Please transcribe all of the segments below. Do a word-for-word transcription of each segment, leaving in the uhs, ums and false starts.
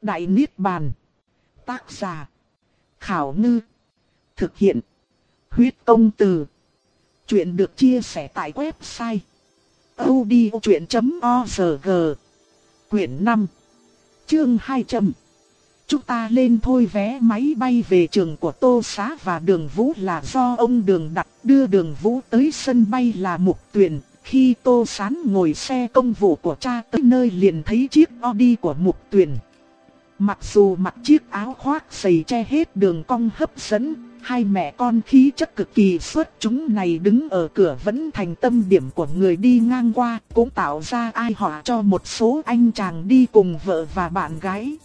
Đại Niết Bàn. Tác giả. Khảo Ngư. Thực hiện. Huyết Công Từ. Chuyện được chia sẻ tại website audiochuyện chấm org. Quyển năm. Chương hai trăm. Chúng ta lên thôi. Vé máy bay về trường của Tô Xá và Đường Vũ là do ông Đường đặt, đưa Đường Vũ tới sân bay là Mục Tuyền. Khi Tô Sán ngồi xe công vụ của cha tới nơi liền thấy chiếc Audi của Mục Tuyền. Mặc dù mặc chiếc áo khoác dày che hết đường cong hấp dẫn, hai mẹ con khí chất cực kỳ xuất chúng này đứng ở cửa vẫn thành tâm điểm của người đi ngang qua, cũng tạo ra ai họa cho một số anh chàng đi cùng vợ và bạn gái.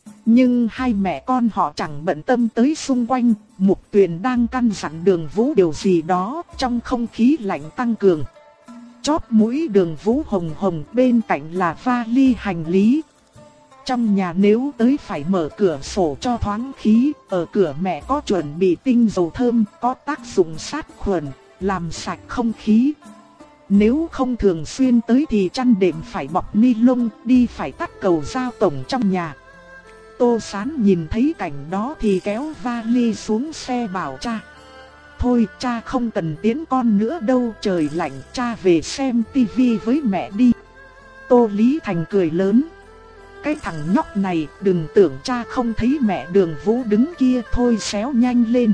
Nhưng hai mẹ con họ chẳng bận tâm tới xung quanh, Mục Tuyền đang căn dặn Đường Vũ điều gì đó, trong không khí lạnh tăng cường. Chóp mũi Đường Vũ hồng hồng, bên cạnh là vali hành lý. Trong nhà nếu tới phải mở cửa sổ cho thoáng khí, ở cửa mẹ có chuẩn bị tinh dầu thơm, có tác dụng sát khuẩn, làm sạch không khí. Nếu không thường xuyên tới thì chăn đệm phải bọc ni lông, đi phải tắt cầu giao tổng trong nhà. Tô Sán nhìn thấy cảnh đó thì kéo vali xuống xe bảo cha: "Thôi cha không cần tiễn con nữa đâu, trời lạnh, cha về xem tivi với mẹ đi." Tô Lý Thành cười lớn: "Cái thằng nhóc này, đừng tưởng cha không thấy mẹ Đường Vũ đứng kia, thôi xéo nhanh lên."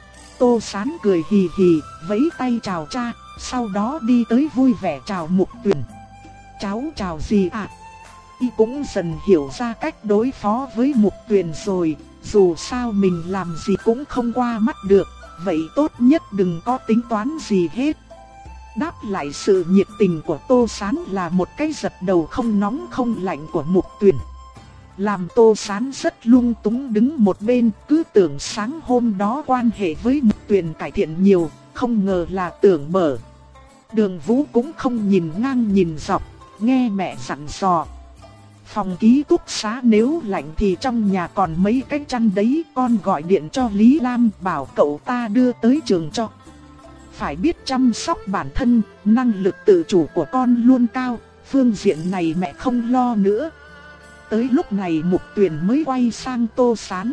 Tô Sán cười hì hì, vẫy tay chào cha, sau đó đi tới vui vẻ chào Mục Tuyền. "Cháu chào gì ạ?" Y cũng dần hiểu ra cách đối phó với Mục Tuyền rồi, dù sao mình làm gì cũng không qua mắt được, vậy tốt nhất đừng có tính toán gì hết. Đáp lại sự nhiệt tình của Tô Sán là một cái giật đầu không nóng không lạnh của Mục Tuyền. Làm Tô Sán rất lung túng đứng một bên, cứ tưởng sáng hôm đó quan hệ với Mục Tuyền cải thiện nhiều, không ngờ là tưởng mở. Đường Vũ cũng không nhìn ngang nhìn dọc, nghe mẹ dặn dò: "Phòng ký túc xá nếu lạnh thì trong nhà còn mấy cái chăn đấy, con gọi điện cho Lý Lam bảo cậu ta đưa tới trường cho. Phải biết chăm sóc bản thân, năng lực tự chủ của con luôn cao, phương diện này mẹ không lo nữa." Tới lúc này Mục Tuyền mới quay sang Tô Sán: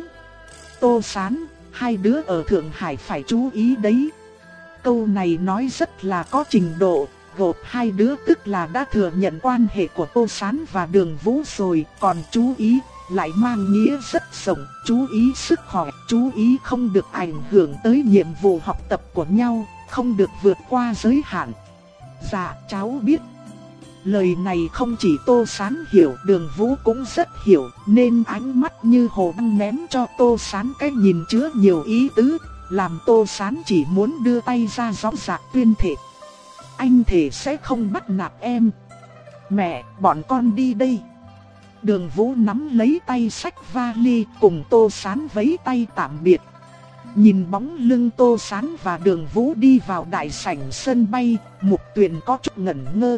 "Tô Sán, hai đứa ở Thượng Hải phải chú ý đấy." Câu này nói rất là có trình độ, gộp hai đứa tức là đã thừa nhận quan hệ của Tô Sán và Đường Vũ rồi, còn chú ý lại mang nghĩa rất rộng, chú ý sức khỏe, chú ý không được ảnh hưởng tới nhiệm vụ học tập của nhau, không được vượt qua giới hạn. "Dạ, cháu biết." Lời này không chỉ Tô Sán hiểu, Đường Vũ cũng rất hiểu, nên ánh mắt như hồ băng ném cho Tô Sán cái nhìn chứa nhiều ý tứ, làm Tô Sán chỉ muốn đưa tay ra gióng giạc tuyên thệ: "Anh thề sẽ không bắt nạt em." "Mẹ, bọn con đi đây." Đường Vũ nắm lấy tay xách vali cùng Tô Sán vẫy tay tạm biệt. Nhìn bóng lưng Tô Sán và Đường Vũ đi vào đại sảnh sân bay, Mục Tuyền có chút ngẩn ngơ.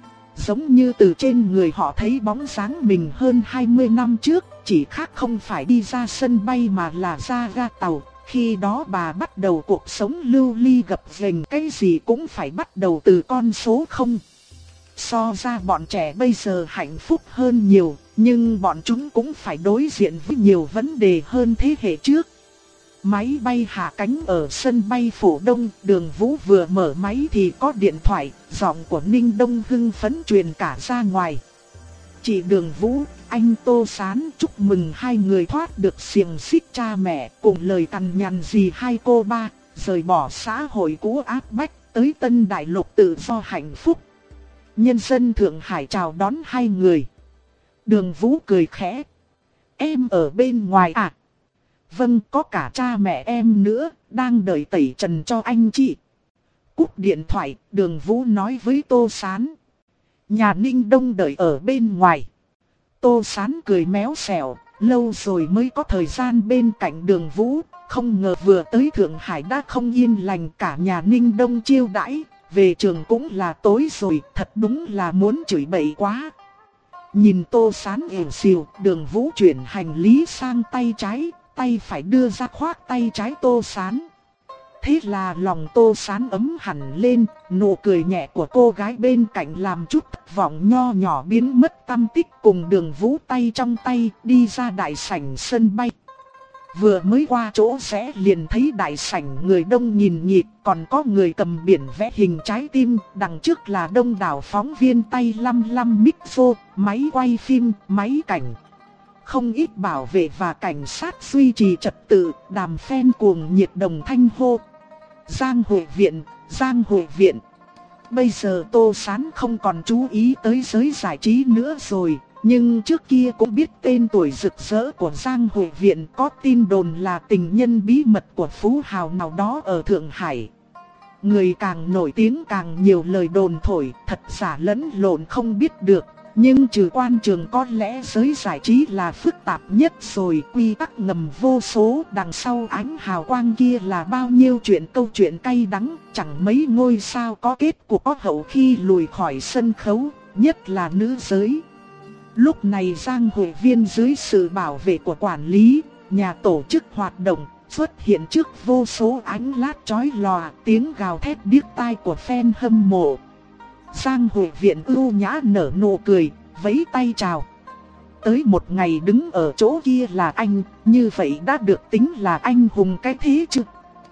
Giống như từ trên người họ thấy bóng dáng mình hơn hai mươi năm trước, chỉ khác không phải đi ra sân bay mà là ra ga tàu. Khi đó bà bắt đầu cuộc sống lưu ly gập ghềnh, cái gì cũng phải bắt đầu từ con số không. So ra bọn trẻ bây giờ hạnh phúc hơn nhiều, nhưng bọn chúng cũng phải đối diện với nhiều vấn đề hơn thế hệ trước. Máy bay hạ cánh ở sân bay Phủ Đông, Đường Vũ vừa mở máy thì có điện thoại, giọng của Ninh Đông hưng phấn truyền cả ra ngoài. "Chị Đường Vũ, anh Tô Sán chúc mừng hai người thoát được xiềng xích cha mẹ, cùng lời cằn nhằn gì hai cô ba, rời bỏ xã hội cũ áp bách, tới tân đại lục tự do hạnh phúc. Nhân dân Thượng Hải chào đón hai người." Đường Vũ cười khẽ: "Em ở bên ngoài à?" "Vâng, có cả cha mẹ em nữa, đang đợi tẩy trần cho anh chị." Cúp điện thoại, Đường Vũ nói với Tô Sán: "Nhà Ninh Đông đợi ở bên ngoài." Tô Sán cười méo xẻo, lâu rồi mới có thời gian bên cạnh Đường Vũ, không ngờ vừa tới Thượng Hải đã không yên lành, cả nhà Ninh Đông chiêu đãi, về trường cũng là tối rồi, thật đúng là muốn chửi bậy quá. Nhìn Tô Sán ỉu xìu, Đường Vũ chuyển hành lý sang tay trái, tay phải đưa ra khoác tay trái Tô Sán. Thế là lòng Tô Sán ấm hẳn lên, nụ cười nhẹ của cô gái bên cạnh làm chút thất vọng nho nhỏ biến mất tăm tích, cùng Đường Vũ tay trong tay đi ra đại sảnh sân bay. Vừa mới qua chỗ rẽ liền thấy đại sảnh người đông nghìn nghịt, còn có người cầm biển vẽ hình trái tim, đằng trước là đông đảo phóng viên tay lăm lăm micro, máy quay phim, máy cảnh. Không ít bảo vệ và cảnh sát duy trì trật tự, đàm phen cuồng nhiệt đồng thanh hô: Giang Hội Viện, Giang Hội Viện. Bây giờ Tô Sán không còn chú ý tới giới giải trí nữa rồi, nhưng trước kia cũng biết tên tuổi rực rỡ của Giang Hội Viện, có tin đồn là tình nhân bí mật của phú hào nào đó ở Thượng Hải. Người càng nổi tiếng càng nhiều lời đồn thổi, thật giả lẫn lộn không biết được. Nhưng trừ quan trường có lẽ giới giải trí là phức tạp nhất rồi, quy tắc ngầm vô số, đằng sau ánh hào quang kia là bao nhiêu chuyện câu chuyện cay đắng, chẳng mấy ngôi sao có kết cục có hậu khi lùi khỏi sân khấu, nhất là nữ giới. Lúc này Giang Hội Viên dưới sự bảo vệ của quản lý, nhà tổ chức hoạt động, xuất hiện trước vô số ánh lát chói lòa, tiếng gào thét điếc tai của fan hâm mộ. Giang Hội Viện ưu nhã nở nụ cười, vẫy tay chào. Tới một ngày đứng ở chỗ kia là anh, như vậy đã được tính là anh hùng cái thế chứ?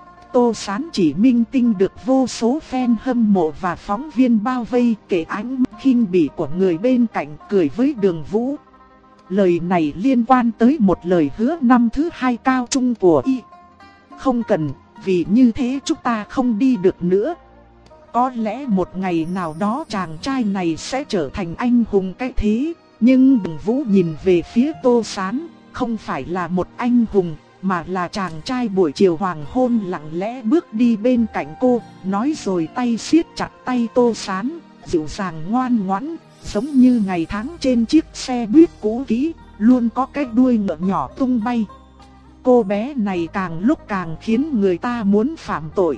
Tô Sán chỉ minh tinh được vô số fan hâm mộ và phóng viên bao vây, kể ánh mắt khinh bỉ của người bên cạnh, cười với Đường Vũ. Lời này liên quan tới một lời hứa năm thứ hai cao trung của y. Không cần, vì như thế chúng ta không đi được nữa. Có lẽ một ngày nào đó chàng trai này sẽ trở thành anh hùng cái thế. Nhưng Đường Vũ nhìn về phía Tô Sán, không phải là một anh hùng, mà là chàng trai buổi chiều hoàng hôn lặng lẽ bước đi bên cạnh cô, nói rồi tay siết chặt tay Tô Sán, dịu dàng ngoan ngoãn, giống như ngày tháng trên chiếc xe buýt cũ kỹ, luôn có cái đuôi ngựa nhỏ tung bay. Cô bé này càng lúc càng khiến người ta muốn phạm tội.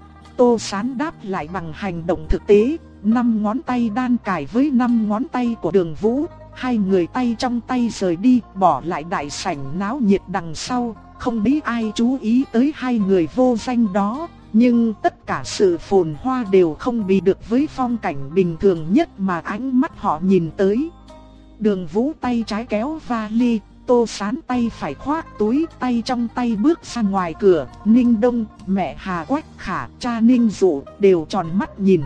Tô Sán đáp lại bằng hành động thực tế, năm ngón tay đan cài với năm ngón tay của Đường Vũ, hai người tay trong tay rời đi, bỏ lại đại sảnh náo nhiệt đằng sau. Không biết ai chú ý tới hai người vô danh đó, nhưng tất cả sự phồn hoa đều không bị được với phong cảnh bình thường nhất mà ánh mắt họ nhìn tới. Đường Vũ tay trái kéo vali, Tô Sán tay phải khoác túi, tay trong tay bước ra ngoài cửa. Ninh Đông, mẹ Hà Quách Khả, cha Ninh Dụ đều tròn mắt nhìn.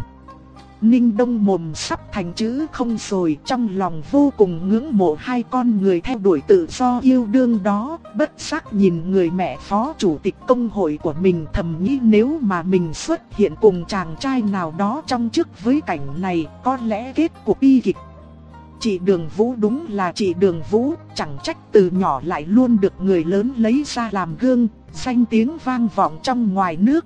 Ninh Đông mồm sắp thành chữ không rồi, trong lòng vô cùng ngưỡng mộ hai con người theo đuổi tự do yêu đương đó, bất giác nhìn người mẹ phó chủ tịch công hội của mình, thầm nghĩ nếu mà mình xuất hiện cùng chàng trai nào đó trong chức với cảnh này, có lẽ kết cục bi kịch. Chị Đường Vũ đúng là chị Đường Vũ, chẳng trách từ nhỏ lại luôn được người lớn lấy ra làm gương, danh tiếng vang vọng trong ngoài nước.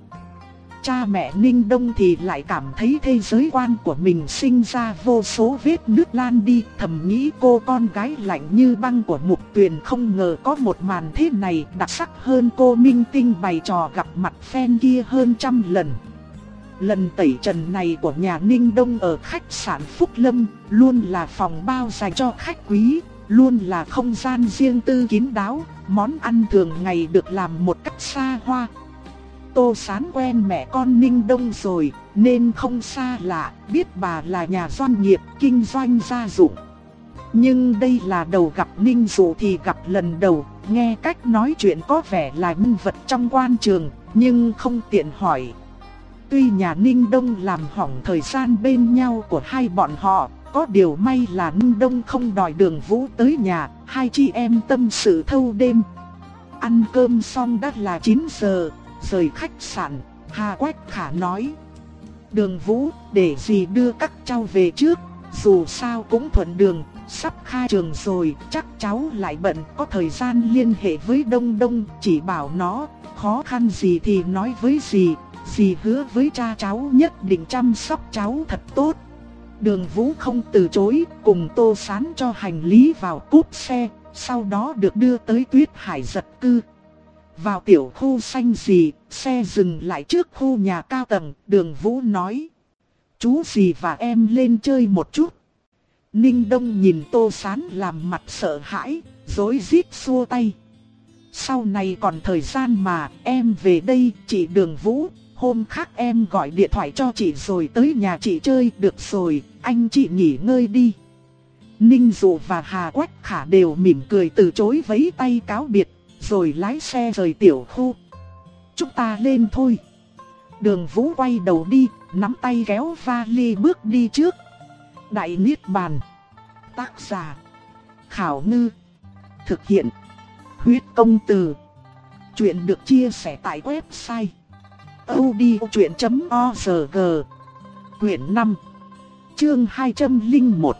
Cha mẹ Ninh Đông thì lại cảm thấy thế giới quan của mình sinh ra vô số vết nứt lan đi, thầm nghĩ cô con gái lạnh như băng của Mục Tuyền không ngờ có một màn thế này, đặc sắc hơn cô minh tinh bày trò gặp mặt fan kia hơn trăm lần. Lần tẩy trần này của nhà Ninh Đông ở khách sạn Phúc Lâm, luôn là phòng bao dành cho khách quý, luôn là không gian riêng tư kín đáo, món ăn thường ngày được làm một cách xa hoa. Tô Sán quen mẹ con Ninh Đông rồi, nên không xa lạ, biết bà là nhà doanh nghiệp, kinh doanh gia dụng. Nhưng đây là đầu gặp Ninh Dụ thì gặp lần đầu, nghe cách nói chuyện có vẻ là nhân vật trong quan trường, nhưng không tiện hỏi. Tuy nhà Ninh Đông làm hỏng thời gian bên nhau của hai bọn họ, có điều may là Ninh Đông không đòi Đường Vũ tới nhà, hai chị em tâm sự thâu đêm. Ăn cơm xong đã là chín giờ. Rời khách sạn, Hà Quách Khả nói: Đường Vũ, để dì đưa các cháu về trước, dù sao cũng thuận đường, sắp khai trường rồi, chắc cháu lại bận, có thời gian liên hệ với Đông Đông, chỉ bảo nó, khó khăn gì thì nói với dì, dì hứa với cha cháu nhất định chăm sóc cháu thật tốt. Đường Vũ không từ chối, cùng Tô Sán cho hành lý vào cốp xe, sau đó được đưa tới Tuyết Hải Giật Cư. Vào tiểu khu xanh gì, xe dừng lại trước khu nhà cao tầng, Đường Vũ nói: Chú dì và em lên chơi một chút. Ninh Đông nhìn Tô Sán làm mặt sợ hãi, rối rít xua tay. sau này còn thời gian mà, em về đây, chị Đường Vũ, hôm khác em gọi điện thoại cho chị rồi tới nhà chị chơi, được rồi, anh chị nghỉ ngơi đi. Ninh Dụ và Hà Quách Khả đều mỉm cười từ chối vẫy tay cáo biệt, rồi lái xe rời tiểu khu. Chúng ta lên thôi. Đường Vũ quay đầu đi, nắm tay kéo vali bước đi trước. Đại Niết Bàn. Tác giả Khảo Ngư. Thực hiện Huyết Công Từ. Chuyện được chia sẻ tại website audiochuyện chấm org. Quyển năm, chương hai trăm lẻ một.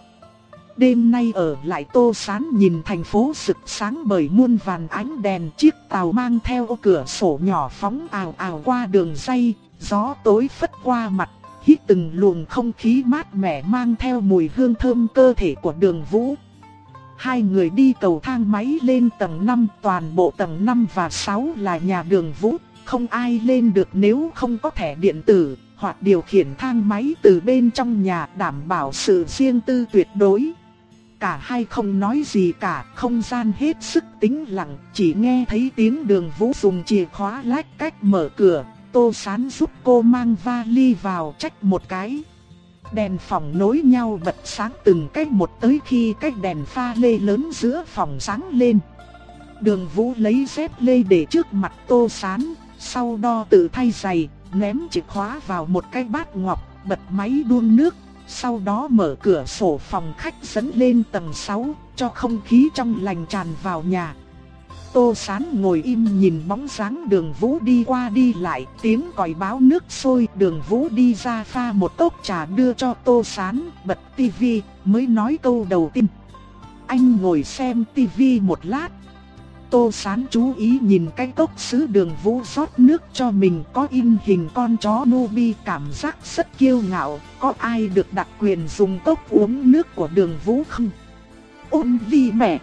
Đêm nay ở lại Tô Sán nhìn thành phố rực sáng bởi muôn vàn ánh đèn, chiếc tàu mang theo cửa sổ nhỏ phóng ào ào qua đường ray, gió tối phất qua mặt, hít từng luồng không khí mát mẻ mang theo mùi hương thơm cơ thể của Đường Vũ. Hai người đi cầu thang máy lên tầng năm, toàn bộ tầng năm và sáu là nhà Đường Vũ, không ai lên được nếu không có thẻ điện tử, hoặc điều khiển thang máy từ bên trong nhà đảm bảo sự riêng tư tuyệt đối. Cả hai không nói gì cả, không gian hết sức tĩnh lặng, chỉ nghe thấy tiếng Đường Vũ dùng chìa khóa lách cách mở cửa. Tô Sán giúp cô mang vali vào, trách một cái. Đèn phòng nối nhau bật sáng từng cách một tới khi cái đèn pha lê lớn giữa phòng sáng lên. Đường Vũ lấy dép lê để trước mặt Tô Sán, sau đó tự thay giày, ném chìa khóa vào một cái bát ngọc, bật máy đun nước. Sau đó mở cửa sổ phòng khách dẫn lên tầng sáu, cho không khí trong lành tràn vào nhà. Tô Sán ngồi im nhìn bóng dáng Đường Vũ đi qua đi lại, tiếng còi báo nước sôi. Đường Vũ đi ra pha một cốc trà đưa cho Tô Sán, bật tivi, mới nói câu đầu tiên. Anh ngồi xem tivi một lát. Tô Sán chú ý nhìn cái cốc sứ Đường Vũ rót nước cho mình, có in hình con chó Nubi, cảm giác rất kiêu ngạo. Có ai được đặc quyền dùng cốc uống nước của Đường Vũ không? Ôn ly mẹ!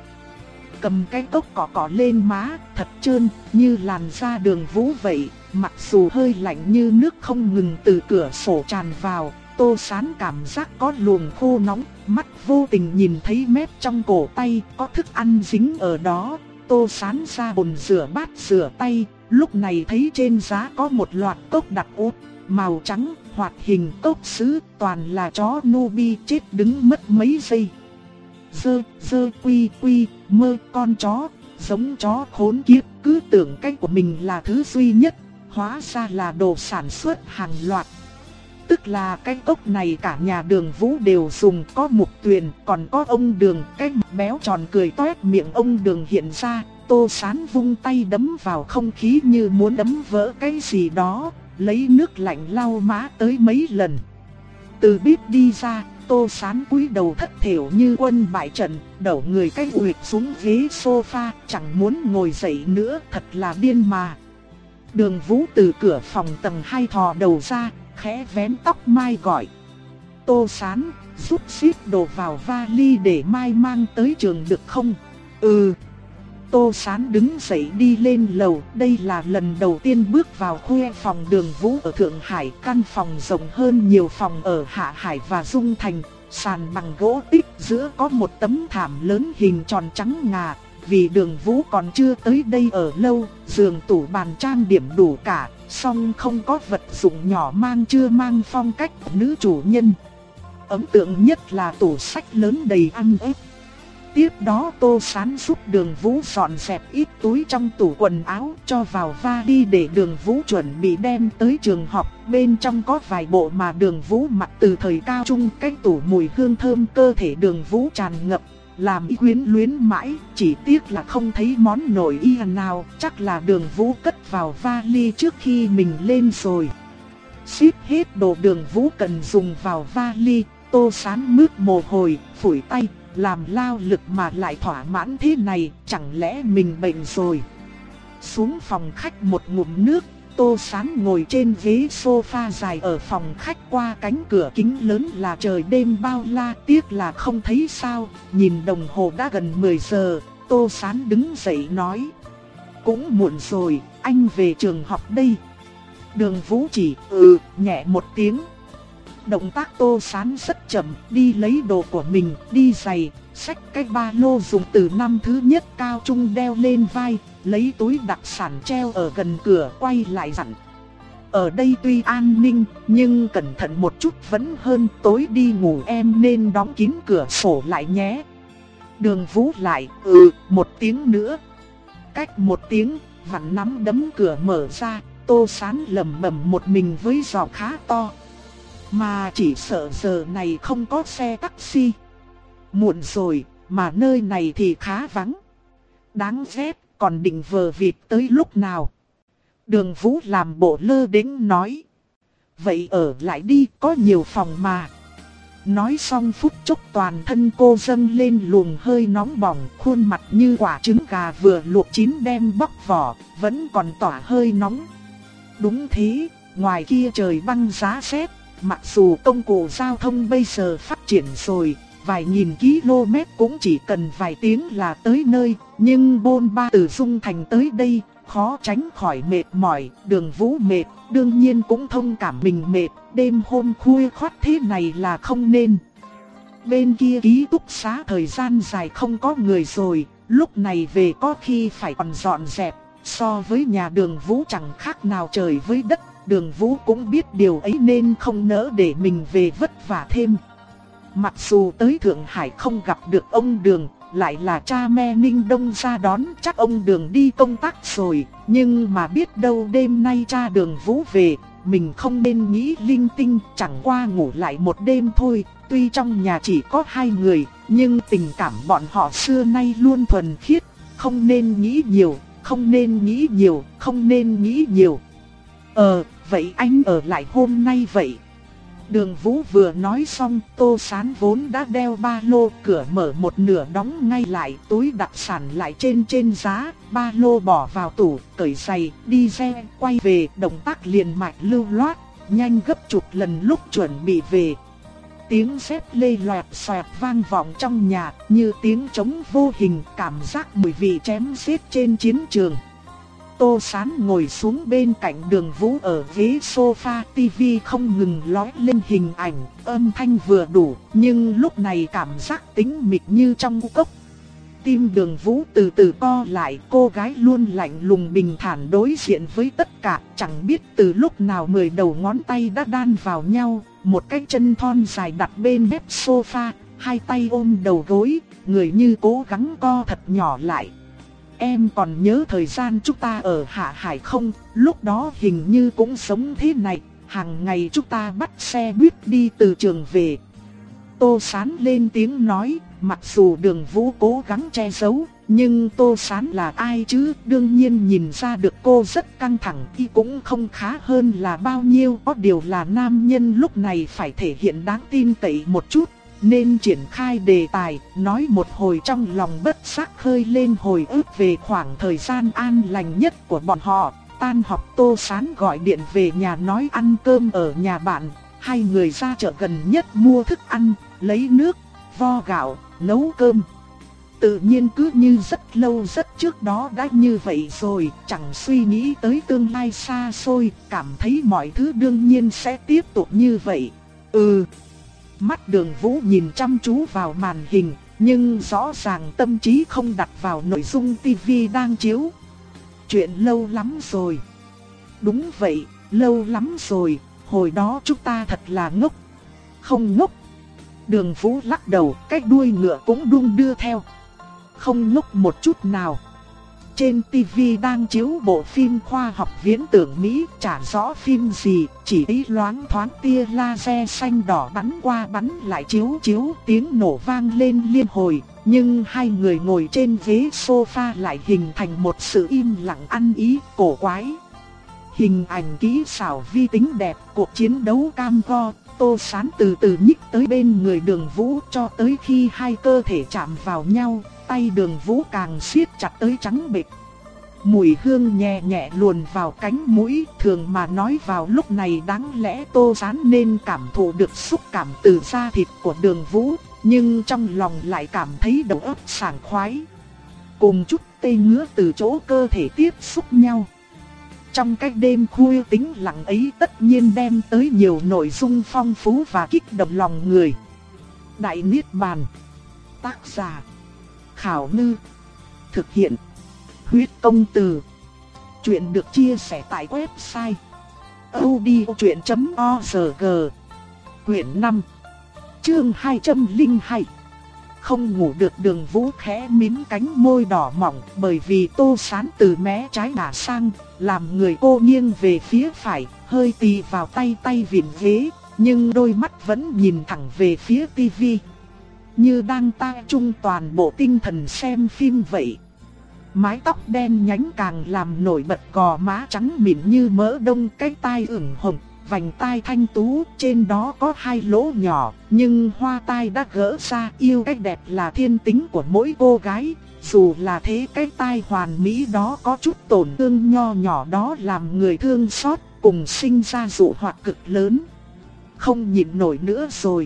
Cầm cái cốc cọ cọ lên má, thật trơn, như làn da Đường Vũ vậy. Mặc dù hơi lạnh như nước không ngừng từ cửa sổ tràn vào, Tô Sán cảm giác có luồng khô nóng, mắt vô tình nhìn thấy mép trong cổ tay, có thức ăn dính ở đó. Tô Sán ra bồn rửa bát rửa tay, lúc này thấy trên giá có một loạt cốc đặc úp, màu trắng, hoạt hình cốc sứ, toàn là chó Nubi chết đứng mất mấy giây. Dơ, dơ quy quy, mơ con chó, giống chó khốn kiếp, cứ tưởng cái của mình là thứ duy nhất, hóa ra là đồ sản xuất hàng loạt. Tức là cái cốc này cả nhà Đường Vũ đều dùng, có Mục Tuyền, còn có ông Đường, cái mặt béo tròn cười toét miệng ông Đường hiện ra. Tô Sán vung tay đấm vào không khí như muốn đấm vỡ cái gì đó, lấy nước lạnh lau má tới mấy lần. Từ bếp đi ra, Tô Sán cúi đầu thất thểu như quân bại trận, đẩu người cái uỵt xuống ghế sofa, chẳng muốn ngồi dậy nữa, thật là điên mà. Đường Vũ từ cửa phòng tầng hai thò đầu ra, khẽ vén tóc Mai gọi. Tô Sán, rút ship đồ vào vali để mai mang tới trường được không? Ừ. Tô Sán đứng dậy đi lên lầu, đây là lần đầu tiên bước vào khuê phòng Đường Vũ ở Thượng Hải, căn phòng rộng hơn nhiều phòng ở Hạ Hải và Dung Thành, sàn bằng gỗ tích, giữa có một tấm thảm lớn hình tròn trắng ngà. Vì Đường Vũ còn chưa tới đây ở lâu, giường tủ bàn trang điểm đủ cả, song không có vật dụng nhỏ mang chưa mang phong cách nữ chủ nhân. Ấn tượng nhất là tủ sách lớn đầy ăn ếch. Tiếp đó Tô Sán giúp Đường Vũ dọn dẹp ít túi trong tủ quần áo, cho vào vali để Đường Vũ chuẩn bị đem tới trường học. Bên trong có vài bộ mà Đường Vũ mặc từ thời cao trung, cái tủ mùi hương thơm cơ thể Đường Vũ tràn ngập, làm y quyến luyến mãi. Chỉ tiếc là không thấy món nổi y nào, chắc là Đường Vũ cất vào vali trước khi mình lên rồi. Ship hết đồ Đường Vũ cần dùng vào vali, Tô Sán mướt mồ hôi, phủi tay. Làm lao lực mà lại thỏa mãn thế này, chẳng lẽ mình bệnh rồi? Xuống phòng khách một ngụm nước, Tô Sán ngồi trên ghế sofa dài ở phòng khách, qua cánh cửa kính lớn là trời đêm bao la. Tiếc là không thấy sao, nhìn đồng hồ đã gần mười giờ, Tô Sán đứng dậy nói. Cũng muộn rồi, anh về trường học đây. Đường Vũ chỉ ừ nhẹ một tiếng. Động tác Tô Sán rất chậm, đi lấy đồ của mình, đi giày, xách cái ba lô dùng từ năm thứ nhất cao trung đeo lên vai, lấy túi đặc sản treo ở gần cửa quay lại dặn. Ở đây tuy an ninh, nhưng cẩn thận một chút vẫn hơn, tối đi ngủ em nên đóng kín cửa sổ lại nhé. Đường Vũ lại, ừ, một tiếng nữa. Cách một tiếng, vặn nắm đấm cửa mở ra, Tô Sán lẩm bẩm một mình với giọng khá to. Mà chỉ sợ giờ này không có xe taxi. Muộn rồi, mà nơi này thì khá vắng. Đáng ghét, còn định vờ vịt tới lúc nào. Đường Vũ làm bộ lơ đễnh nói. Vậy ở lại đi, có nhiều phòng mà. Nói xong phút chốc toàn thân cô dâng lên luồng hơi nóng bỏng, khuôn mặt như quả trứng gà vừa luộc chín đem bóc vỏ, vẫn còn tỏa hơi nóng. Đúng thế, ngoài kia trời băng giá rét, mặc dù công cụ giao thông bây giờ phát triển rồi, vài nghìn km cũng chỉ cần vài tiếng là tới nơi, nhưng bôn ba từ Dung Thành tới đây, khó tránh khỏi mệt mỏi. Đường Vũ mệt, đương nhiên cũng thông cảm mình mệt, đêm hôm khuya khoắt thế này là không nên. Bên kia ký túc xá thời gian dài không có người rồi, lúc này về có khi phải còn dọn dẹp, so với nhà Đường Vũ chẳng khác nào trời với đất. Đường Vũ cũng biết điều ấy nên không nỡ để mình về vất vả thêm. Mặc dù tới Thượng Hải không gặp được ông Đường, lại là cha mẹ Ninh Đông ra đón, chắc ông Đường đi công tác rồi, nhưng mà biết đâu đêm nay cha Đường Vũ về, mình không nên nghĩ linh tinh, chẳng qua ngủ lại một đêm thôi. Tuy trong nhà chỉ có hai người, nhưng tình cảm bọn họ xưa nay luôn thuần khiết, không nên nghĩ nhiều, không nên nghĩ nhiều, không nên nghĩ nhiều. Ờ, vậy anh ở lại hôm nay vậy. Đường Vũ vừa nói xong, Tô Sán vốn đã đeo ba lô, cửa mở một nửa đóng ngay lại, túi đặc sản lại trên trên giá, ba lô bỏ vào tủ, cởi giày, đi xe, quay về, động tác liền mạch lưu loát, nhanh gấp chục lần lúc chuẩn bị về. Tiếng dép lê loẹt xoẹt vang vọng trong nhà, như tiếng trống vô hình, cảm giác mùi vị chém giết trên chiến trường. Tô Sán ngồi xuống bên cạnh Đường Vũ ở ghế sofa, tivi không ngừng lói lên hình ảnh, âm thanh vừa đủ, nhưng lúc này cảm giác tĩnh mịch như trong cốc. Tim Đường Vũ từ từ co lại, cô gái luôn lạnh lùng bình thản đối diện với tất cả, chẳng biết từ lúc nào mười đầu ngón tay đã đan vào nhau, một cái chân thon dài đặt bên mép sofa, hai tay ôm đầu gối, người như cố gắng co thật nhỏ lại. Em còn nhớ thời gian chúng ta ở Hạ Hải không? Lúc đó hình như cũng sống thế này, hàng ngày chúng ta bắt xe buýt đi từ trường về. Tô Sán lên tiếng nói, mặc dù Đường Vũ cố gắng che giấu, nhưng Tô Sán là ai chứ? Đương nhiên nhìn ra được cô rất căng thẳng, y cũng không khá hơn là bao nhiêu. Có điều là nam nhân lúc này phải thể hiện đáng tin cậy một chút, nên triển khai đề tài, nói một hồi trong lòng bất giác khơi lên hồi ức về khoảng thời gian an lành nhất của bọn họ. Tan học Tô Sán gọi điện về nhà nói ăn cơm ở nhà bạn, hai người ra chợ gần nhất mua thức ăn, lấy nước, vo gạo, nấu cơm. Tự nhiên cứ như rất lâu rất trước đó đã như vậy rồi, chẳng suy nghĩ tới tương lai xa xôi, cảm thấy mọi thứ đương nhiên sẽ tiếp tục như vậy. Ừ. Mắt Đường Vũ nhìn chăm chú vào màn hình, nhưng rõ ràng tâm trí không đặt vào nội dung tivi đang chiếu. Chuyện lâu lắm rồi. Đúng vậy, lâu lắm rồi, hồi đó chúng ta thật là ngốc. Không ngốc. Đường Vũ lắc đầu, cái đuôi ngựa cũng đung đưa theo. Không ngốc một chút nào. Trên tivi đang chiếu bộ phim khoa học viễn tưởng Mỹ, chả rõ phim gì, chỉ thấy loáng thoáng tia laser xanh đỏ bắn qua bắn lại chiếu chiếu, tiếng nổ vang lên liên hồi, nhưng hai người ngồi trên ghế sofa lại hình thành một sự im lặng ăn ý cổ quái. Hình ảnh kỹ xảo vi tính đẹp, cuộc chiến đấu cam go, Tô Sán từ từ nhích tới bên người Đường Vũ cho tới khi hai cơ thể chạm vào nhau. Tay Đường Vũ càng siết chặt tới trắng bệch. Mùi hương nhẹ nhẹ luồn vào cánh mũi, thường mà nói vào lúc này đáng lẽ Tô Sán nên cảm thụ được xúc cảm từ da thịt của Đường Vũ, nhưng trong lòng lại cảm thấy đầu óc sảng khoái. Cùng chút tê ngứa từ chỗ cơ thể tiếp xúc nhau. Trong cái đêm khuya tĩnh lặng ấy tất nhiên đem tới nhiều nội dung phong phú và kích động lòng người. Đại Niết Bàn. Tác giả: Khảo Ngư. Thực hiện: Huyết Công Từ. Chuyện được chia sẻ tại website audiochuyện chấm org. Quyển năm, chương hai trăm lẻ hai. Không ngủ được. Đường Vũ khẽ mím cánh môi đỏ mỏng, bởi vì Tô Sán từ mé trái đả sang, làm người cô nghiêng về phía phải, hơi tì vào tay tay vịn ghế, nhưng đôi mắt vẫn nhìn thẳng về phía tivi, như đang tập trung toàn bộ tinh thần xem phim vậy. Mái tóc đen nhánh càng làm nổi bật gò má trắng mịn như mỡ đông, cái tai ửng hồng, vành tai thanh tú, trên đó có hai lỗ nhỏ, nhưng hoa tai đã gỡ ra. Yêu cái đẹp là thiên tính của mỗi cô gái, dù là thế cái tai hoàn mỹ đó có chút tổn thương nho nhỏ đó làm người thương xót, cùng sinh ra dụ hoặc cực lớn. Không nhịn nổi nữa rồi.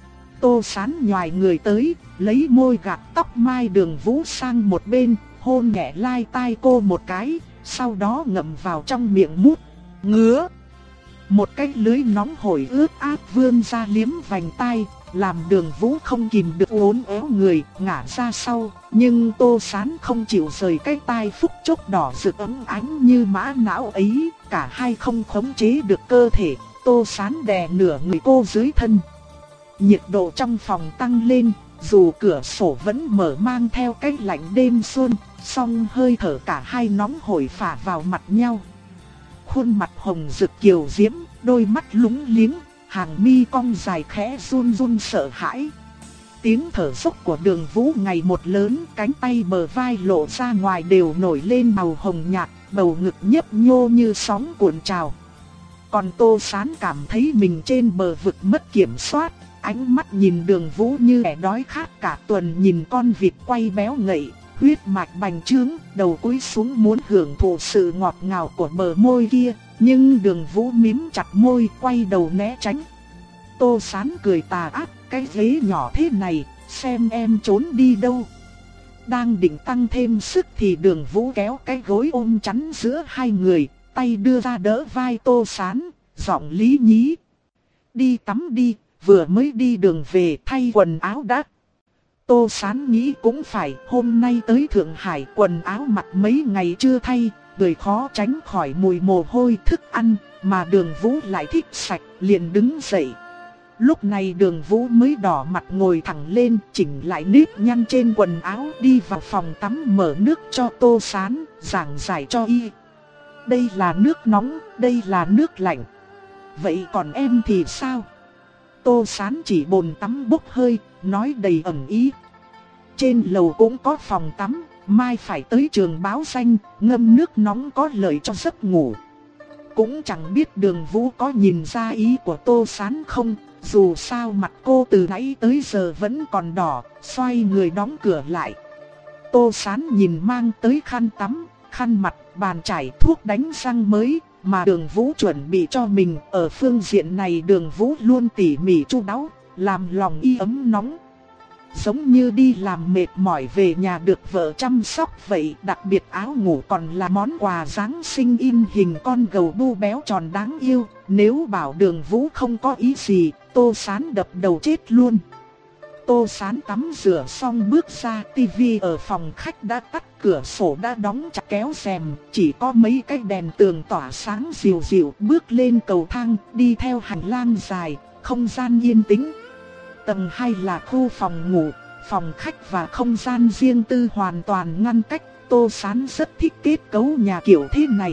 Tô Sán nhoài người tới, lấy môi gạt tóc mai Đường Vũ sang một bên, hôn nhẹ lai tai cô một cái, sau đó ngậm vào trong miệng mút, ngứa. Một cái lưỡi nóng hổi ướt át vươn ra liếm vành tai, làm Đường Vũ không kìm được uốn éo người, ngả ra sau. Nhưng Tô Sán không chịu rời cái tai phúc chốc đỏ rực ấm ánh như mã não ấy, cả hai không khống chế được cơ thể. Tô Sán đè nửa người cô dưới thân. Nhiệt độ trong phòng tăng lên, dù cửa sổ vẫn mở mang theo cái lạnh đêm xuân, song hơi thở cả hai nóng hổi phả vào mặt nhau. Khuôn mặt hồng rực kiều diễm, đôi mắt lúng liếng, hàng mi cong dài khẽ run run sợ hãi. Tiếng thở dốc của Đường Vũ ngày một lớn, cánh tay bờ vai lộ ra ngoài đều nổi lên màu hồng nhạt, bầu ngực nhấp nhô như sóng cuộn trào. Còn Tô Sán cảm thấy mình trên bờ vực mất kiểm soát, ánh mắt nhìn Đường Vũ như kẻ đói khát cả tuần nhìn con vịt quay béo ngậy, huyết mạch bành trướng, đầu cúi xuống muốn hưởng thụ sự ngọt ngào của bờ môi kia, nhưng Đường Vũ mím chặt môi, quay đầu né tránh. Tô Sán cười tà ác, cái ghế nhỏ thế này, xem em trốn đi đâu. Đang định tăng thêm sức thì Đường Vũ kéo cái gối ôm chắn giữa hai người, tay đưa ra đỡ vai Tô Sán, giọng lý nhí: đi tắm đi, vừa mới đi đường về, thay quần áo đã. Tô Sán nghĩ cũng phải, hôm nay tới Thượng Hải quần áo mặc mấy ngày chưa thay, người khó tránh khỏi mùi mồ hôi thức ăn, mà Đường Vũ lại thích sạch, liền đứng dậy. Lúc này Đường Vũ mới đỏ mặt ngồi thẳng lên, chỉnh lại nếp nhăn trên quần áo, đi vào phòng tắm mở nước cho Tô Sán, giảng giải cho y. Đây là nước nóng, đây là nước lạnh. Vậy còn em thì sao? Tô Sán chỉ bồn tắm bốc hơi, nói đầy ẩn ý. Trên lầu cũng có phòng tắm, mai phải tới trường báo danh, ngâm nước nóng có lợi cho giấc ngủ. Cũng chẳng biết Đường Vũ có nhìn ra ý của Tô Sán không, dù sao mặt cô từ nãy tới giờ vẫn còn đỏ, xoay người đóng cửa lại. Tô Sán nhìn mang tới khăn tắm, khăn mặt, bàn chải, thuốc đánh răng mới mà Đường Vũ chuẩn bị cho mình. Ở phương diện này Đường Vũ luôn tỉ mỉ chu đáo, làm lòng y ấm nóng. Giống như đi làm mệt mỏi về nhà được vợ chăm sóc vậy. Đặc biệt áo ngủ còn là món quà Giáng sinh in hình con gấu bu béo tròn đáng yêu. Nếu bảo Đường Vũ không có ý gì, Tô Sán đập đầu chết luôn. Tô Sán tắm rửa xong bước ra, tivi ở phòng khách đã tắt, cửa sổ đã đóng chặt kéo rèm, chỉ có mấy cái đèn tường tỏa sáng dịu dịu. Bước lên cầu thang, đi theo hành lang dài, không gian yên tĩnh. Tầng hai là khu phòng ngủ, phòng khách và không gian riêng tư hoàn toàn ngăn cách. Tô Sán rất thích kết cấu nhà kiểu thế này.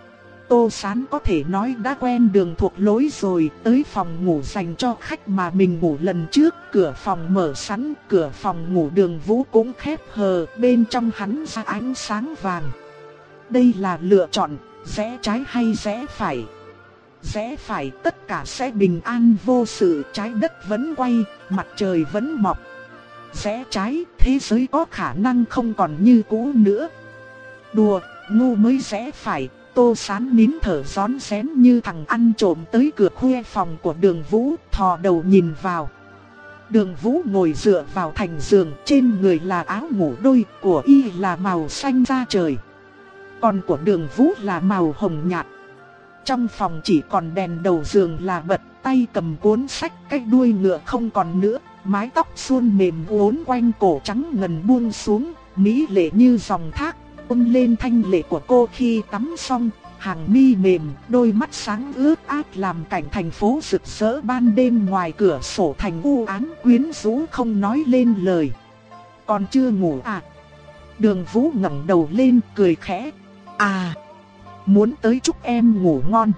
Tô Sán có thể nói đã quen đường thuộc lối rồi. Tới phòng ngủ dành cho khách mà mình ngủ lần trước, cửa phòng mở sẵn, cửa phòng ngủ Đường Vũ cũng khép hờ, bên trong hắn ra ánh sáng vàng. Đây là lựa chọn, rẽ trái hay rẽ phải? Rẽ phải tất cả sẽ bình an vô sự, trái đất vẫn quay, mặt trời vẫn mọc. Rẽ trái, thế giới có khả năng không còn như cũ nữa. Đùa, ngu mới rẽ phải. Tô Sán nín thở rón rén như thằng ăn trộm tới cửa khuê phòng của Đường Vũ, thò đầu nhìn vào. Đường Vũ ngồi dựa vào thành giường, trên người là áo ngủ đôi, của y là màu xanh da trời. Còn của Đường Vũ là màu hồng nhạt. Trong phòng chỉ còn đèn đầu giường là bật, tay cầm cuốn sách, cái đuôi ngựa không còn nữa, mái tóc suôn mềm uốn quanh cổ trắng ngần buông xuống, mỹ lệ như dòng thác, ôn lên thanh lệ của cô khi tắm xong. Hàng mi mềm, đôi mắt sáng ướt át làm cảnh thành phố rực rỡ ban đêm ngoài cửa sổ thành u ám quyến rũ không nói lên lời. Còn chưa ngủ à? Đường Vũ ngẩng đầu lên cười khẽ. À, muốn tới chúc em ngủ ngon.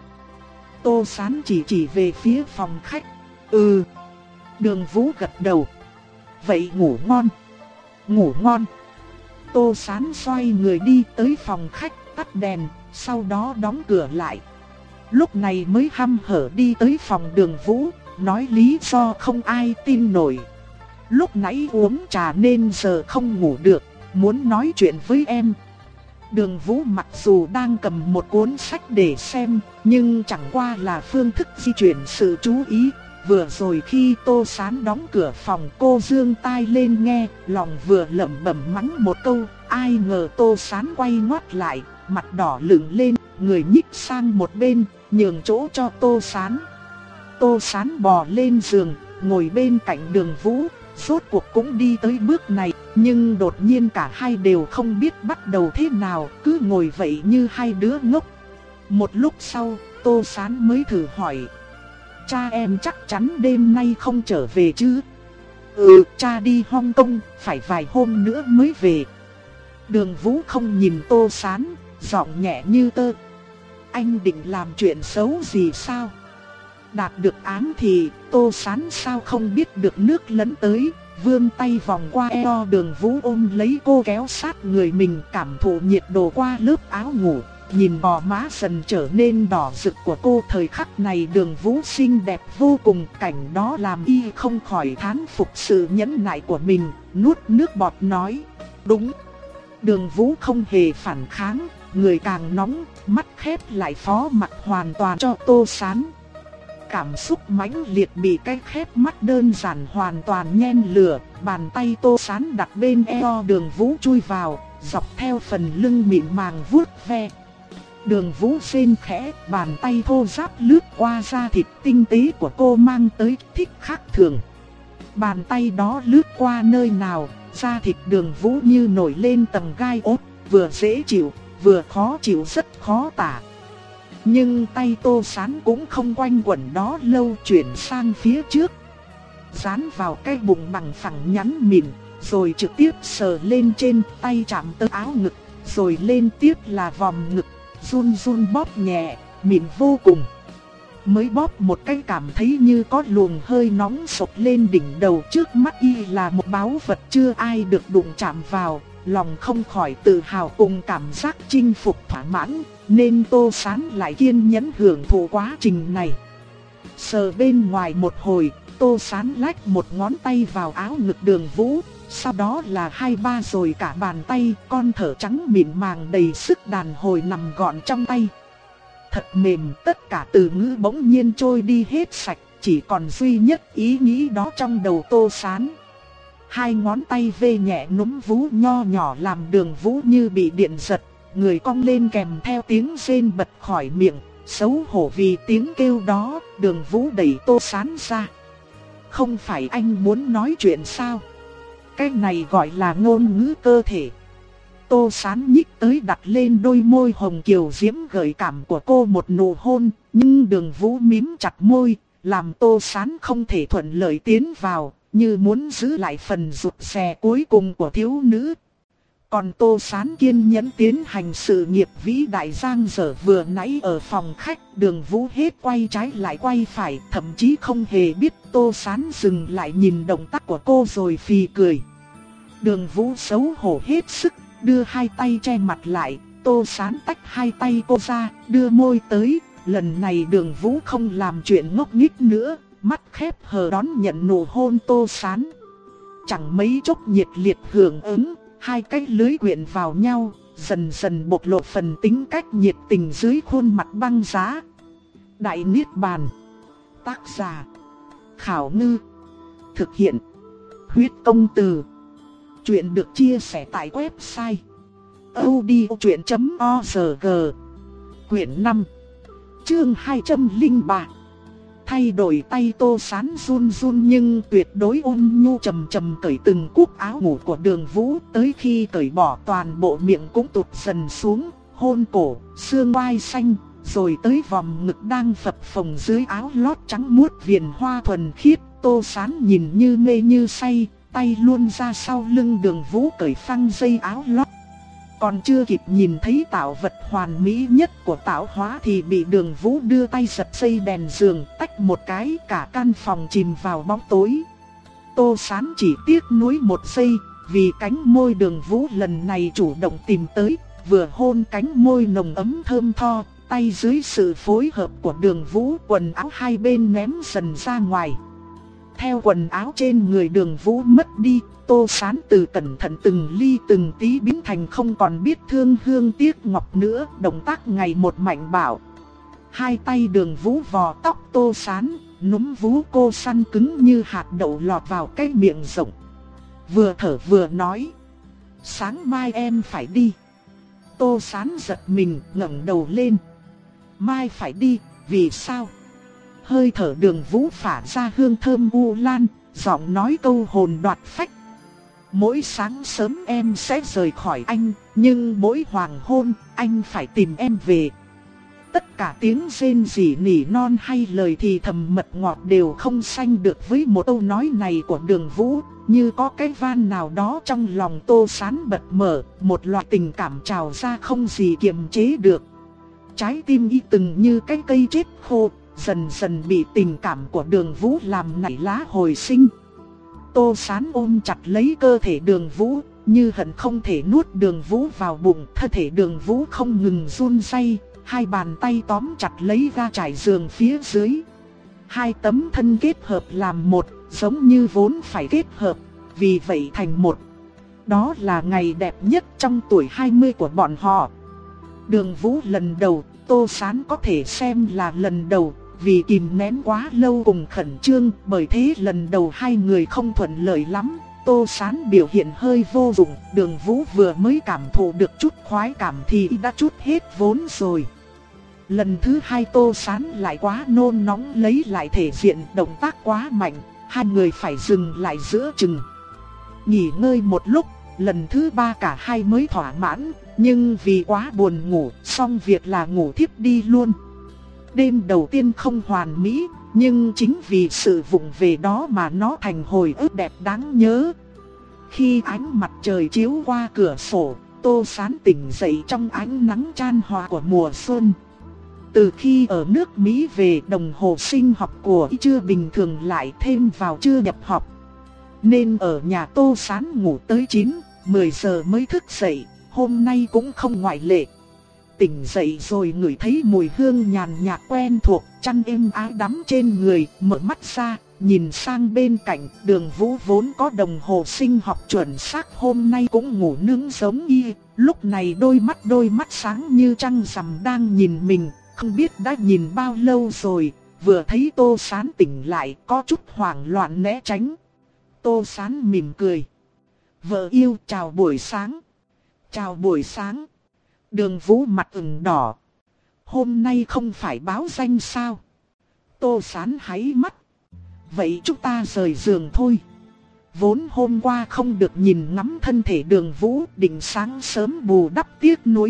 Tô Sán chỉ chỉ về phía phòng khách. Ừ. Đường Vũ gật đầu. Vậy ngủ ngon. Ngủ ngon. Tô Sán xoay người đi tới phòng khách, tắt đèn, sau đó đóng cửa lại. Lúc này mới hăm hở đi tới phòng Đường Vũ, nói lý do không ai tin nổi. Lúc nãy uống trà nên giờ không ngủ được, muốn nói chuyện với em. Đường Vũ mặc dù đang cầm một cuốn sách để xem, nhưng chẳng qua là phương thức di chuyển sự chú ý. Vừa rồi khi Tô Sán đóng cửa phòng, cô giương tai lên nghe, lòng vừa lẩm bẩm mắng một câu, ai ngờ Tô Sán quay ngoắt lại, mặt đỏ lửng lên, người nhích sang một bên, nhường chỗ cho Tô Sán. Tô Sán bò lên giường, ngồi bên cạnh Đường Vũ, rốt cuộc cũng đi tới bước này, nhưng đột nhiên cả hai đều không biết bắt đầu thế nào, cứ ngồi vậy như hai đứa ngốc. Một lúc sau, Tô Sán mới thử hỏi. Cha em chắc chắn đêm nay không trở về chứ? Ừ, cha đi Hong Kong, phải vài hôm nữa mới về. Đường Vũ không nhìn Tô Sán, giọng nhẹ như tơ. Anh định làm chuyện xấu gì sao? Đạt được án thì Tô Sán sao không biết được nước lấn tới, vươn tay vòng qua eo Đường Vũ ôm lấy cô kéo sát người mình, cảm thụ nhiệt độ qua lớp áo ngủ. Nhìn gò má dần trở nên đỏ rực của cô, thời khắc này Đường Vũ xinh đẹp vô cùng, cảnh đó làm y không khỏi thán phục sự nhẫn nại của mình, nuốt nước bọt nói, đúng. Đường Vũ không hề phản kháng, người càng nóng, mắt khép lại phó mặc hoàn toàn cho Tô Sán. Cảm xúc mãnh liệt bị cái khép mắt đơn giản hoàn toàn nhen lửa, bàn tay Tô Sán đặt bên eo Đường Vũ chui vào, dọc theo phần lưng mịn màng vuốt ve. Đường Vũ rên khẽ, bàn tay thô ráp lướt qua da thịt tinh tế của cô mang tới thích khác thường. Bàn tay đó lướt qua nơi nào, da thịt Đường Vũ như nổi lên tầng gai ốt, vừa dễ chịu, vừa khó chịu rất khó tả. Nhưng tay Tô Sán cũng không quanh quẩn đó lâu, chuyển sang phía trước, dán vào cái bụng bằng phẳng nhắn mịn, rồi trực tiếp sờ lên trên, tay chạm tới áo ngực, rồi lên tiếp là vòng ngực, run run bóp nhẹ, mịn vô cùng. Mới bóp một cái cảm thấy như có luồng hơi nóng sộc lên đỉnh đầu, trước mắt y là một báu vật chưa ai được đụng chạm vào, lòng không khỏi tự hào cùng cảm giác chinh phục thỏa mãn, nên Tô Sán lại kiên nhẫn hưởng thụ quá trình này. Sờ bên ngoài một hồi, Tô Sán lách một ngón tay vào áo ngực Đường Vũ, sau đó là hai ba rồi cả bàn tay, con thở trắng mịn màng đầy sức đàn hồi nằm gọn trong tay. Thật mềm, tất cả từ ngữ bỗng nhiên trôi đi hết sạch, chỉ còn duy nhất ý nghĩ đó trong đầu Tô Sán. Hai ngón tay vê nhẹ núm vú nho nhỏ làm Đường Vũ như bị điện giật, người cong lên kèm theo tiếng rên bật khỏi miệng, xấu hổ vì tiếng kêu đó, Đường Vũ đẩy Tô Sán ra. Không phải anh muốn nói chuyện sao? Cái này gọi là ngôn ngữ cơ thể. Tô Sán nhích tới đặt lên đôi môi hồng kiều diễm gợi cảm của cô một nụ hôn, nhưng Đường Vũ mím chặt môi, làm Tô Sán không thể thuận lợi tiến vào, như muốn giữ lại phần rụt rè cuối cùng của thiếu nữ. Còn Tô Sán kiên nhẫn tiến hành sự nghiệp vĩ đại giang dở vừa nãy ở phòng khách, Đường Vũ hết quay trái lại quay phải, thậm chí không hề biết Tô Sán dừng lại nhìn động tác của cô rồi phì cười. Đường Vũ xấu hổ hết sức, đưa hai tay che mặt lại, Tô Sán tách hai tay cô ra, đưa môi tới, lần này Đường Vũ không làm chuyện ngốc nghếch nữa, mắt khép hờ đón nhận nụ hôn Tô Sán. Chẳng mấy chốc nhiệt liệt hưởng ứng, hai cái lưới quyện vào nhau, dần dần bộc lộ phần tính cách nhiệt tình dưới khuôn mặt băng giá. Đại Niết Bàn. Tác giả Khảo Ngư. Thực hiện Huyết Công Từ. Chuyện được chia sẻ tại website audio chuyện org. Quyển năm, chương hai trăm lẻ ba. Thay đổi tay Tô Sán run run nhưng tuyệt đối ôn nhu chầm chầm cởi từng cúc áo ngủ của Đường Vũ, tới khi cởi bỏ toàn bộ miệng cũng tụt dần xuống, hôn cổ, xương vai xanh, rồi tới vòng ngực đang phập phồng dưới áo lót trắng muốt viền hoa thuần khiết. Tô Sán nhìn như mê như say, tay luôn ra sau lưng Đường Vũ cởi phăng dây áo lót. Còn chưa kịp nhìn thấy tạo vật hoàn mỹ nhất của tạo hóa thì bị Đường Vũ đưa tay giật dây đèn giường, tách một cái, cả căn phòng chìm vào bóng tối. Tô Sán chỉ tiếc nuối một giây, vì cánh môi Đường Vũ lần này chủ động tìm tới, vừa hôn cánh môi nồng ấm thơm tho, tay dưới sự phối hợp của Đường Vũ, quần áo hai bên ném dần ra ngoài. Theo quần áo trên người Đường Vũ mất đi, Tô Sán từ cẩn thận từng ly từng tí biến thành không còn biết thương hương tiếc ngọc nữa, động tác ngày một mạnh bạo. Hai tay Đường Vũ vò tóc Tô Sán, núm vú cô săn cứng như hạt đậu lọt vào cái miệng rộng. Vừa thở vừa nói: "Sáng mai em phải đi." Tô Sán giật mình, ngẩng đầu lên. "Mai phải đi, vì sao?" Hơi thở Đường Vũ phả ra hương thơm u lan, giọng nói câu hồn đoạt phách. "Mỗi sáng sớm em sẽ rời khỏi anh, nhưng mỗi hoàng hôn anh phải tìm em về." Tất cả tiếng rên rỉ nỉ non hay lời thì thầm mật ngọt đều không sánh được với một câu nói này của Đường Vũ. Như có cái van nào đó trong lòng Tô Sán bật mở, một loại tình cảm trào ra không gì kiềm chế được. Trái tim y từng như cái cây chết khô, dần dần bị tình cảm của Đường Vũ làm nảy lá hồi sinh. Tô Sán ôm chặt lấy cơ thể Đường Vũ, như hận không thể nuốt Đường Vũ vào bụng. Thân thể Đường Vũ không ngừng run rẩy, hai bàn tay tóm chặt lấy ga trải giường phía dưới. Hai tấm thân kết hợp làm một, giống như vốn phải kết hợp, vì vậy thành một. Đó là ngày đẹp nhất trong tuổi hai mươi của bọn họ. Đường Vũ lần đầu, Tô Sán có thể xem là lần đầu, vì kìm nén quá lâu cùng khẩn trương, bởi thế lần đầu hai người không thuận lợi lắm. Tô Sán biểu hiện hơi vô dụng, Đường Vũ vừa mới cảm thụ được chút khoái cảm thì đã chút hết vốn rồi. Lần thứ hai Tô Sán lại quá nôn nóng lấy lại thể diện, động tác quá mạnh, hai người phải dừng lại giữa chừng. Nghỉ ngơi một lúc, lần thứ ba cả hai mới thỏa mãn, nhưng vì quá buồn ngủ, xong việc là ngủ thiếp đi luôn. Đêm đầu tiên không hoàn mỹ, nhưng chính vì sự vụng về đó mà nó thành hồi ức đẹp đáng nhớ. Khi ánh mặt trời chiếu qua cửa sổ, Tô Sán tỉnh dậy trong ánh nắng chan hòa của mùa xuân. Từ khi ở nước Mỹ về, đồng hồ sinh học của y chưa bình thường, lại thêm vào chưa nhập học, nên ở nhà Tô Sán ngủ tới chín, mười giờ mới thức dậy, hôm nay cũng không ngoại lệ. Tỉnh dậy rồi ngửi thấy mùi hương nhàn nhạt quen thuộc, chăn êm ái đắm trên người, mở mắt ra, nhìn sang bên cạnh, Đường Vũ vốn có đồng hồ sinh học chuẩn xác hôm nay cũng ngủ nướng giống y, lúc này đôi mắt đôi mắt sáng như trăng rằm đang nhìn mình, không biết đã nhìn bao lâu rồi. Vừa thấy Tô Sán tỉnh lại có chút hoảng loạn né tránh. Tô Sán mỉm cười: "Vợ yêu, chào buổi sáng." "Chào buổi sáng." Đường Vũ mặt ửng đỏ: "Hôm nay không phải báo danh sao?" Tô Sán háy mắt: "Vậy chúng ta rời giường thôi." Vốn hôm qua không được nhìn ngắm thân thể Đường Vũ, định sáng sớm bù đắp tiếc nuối.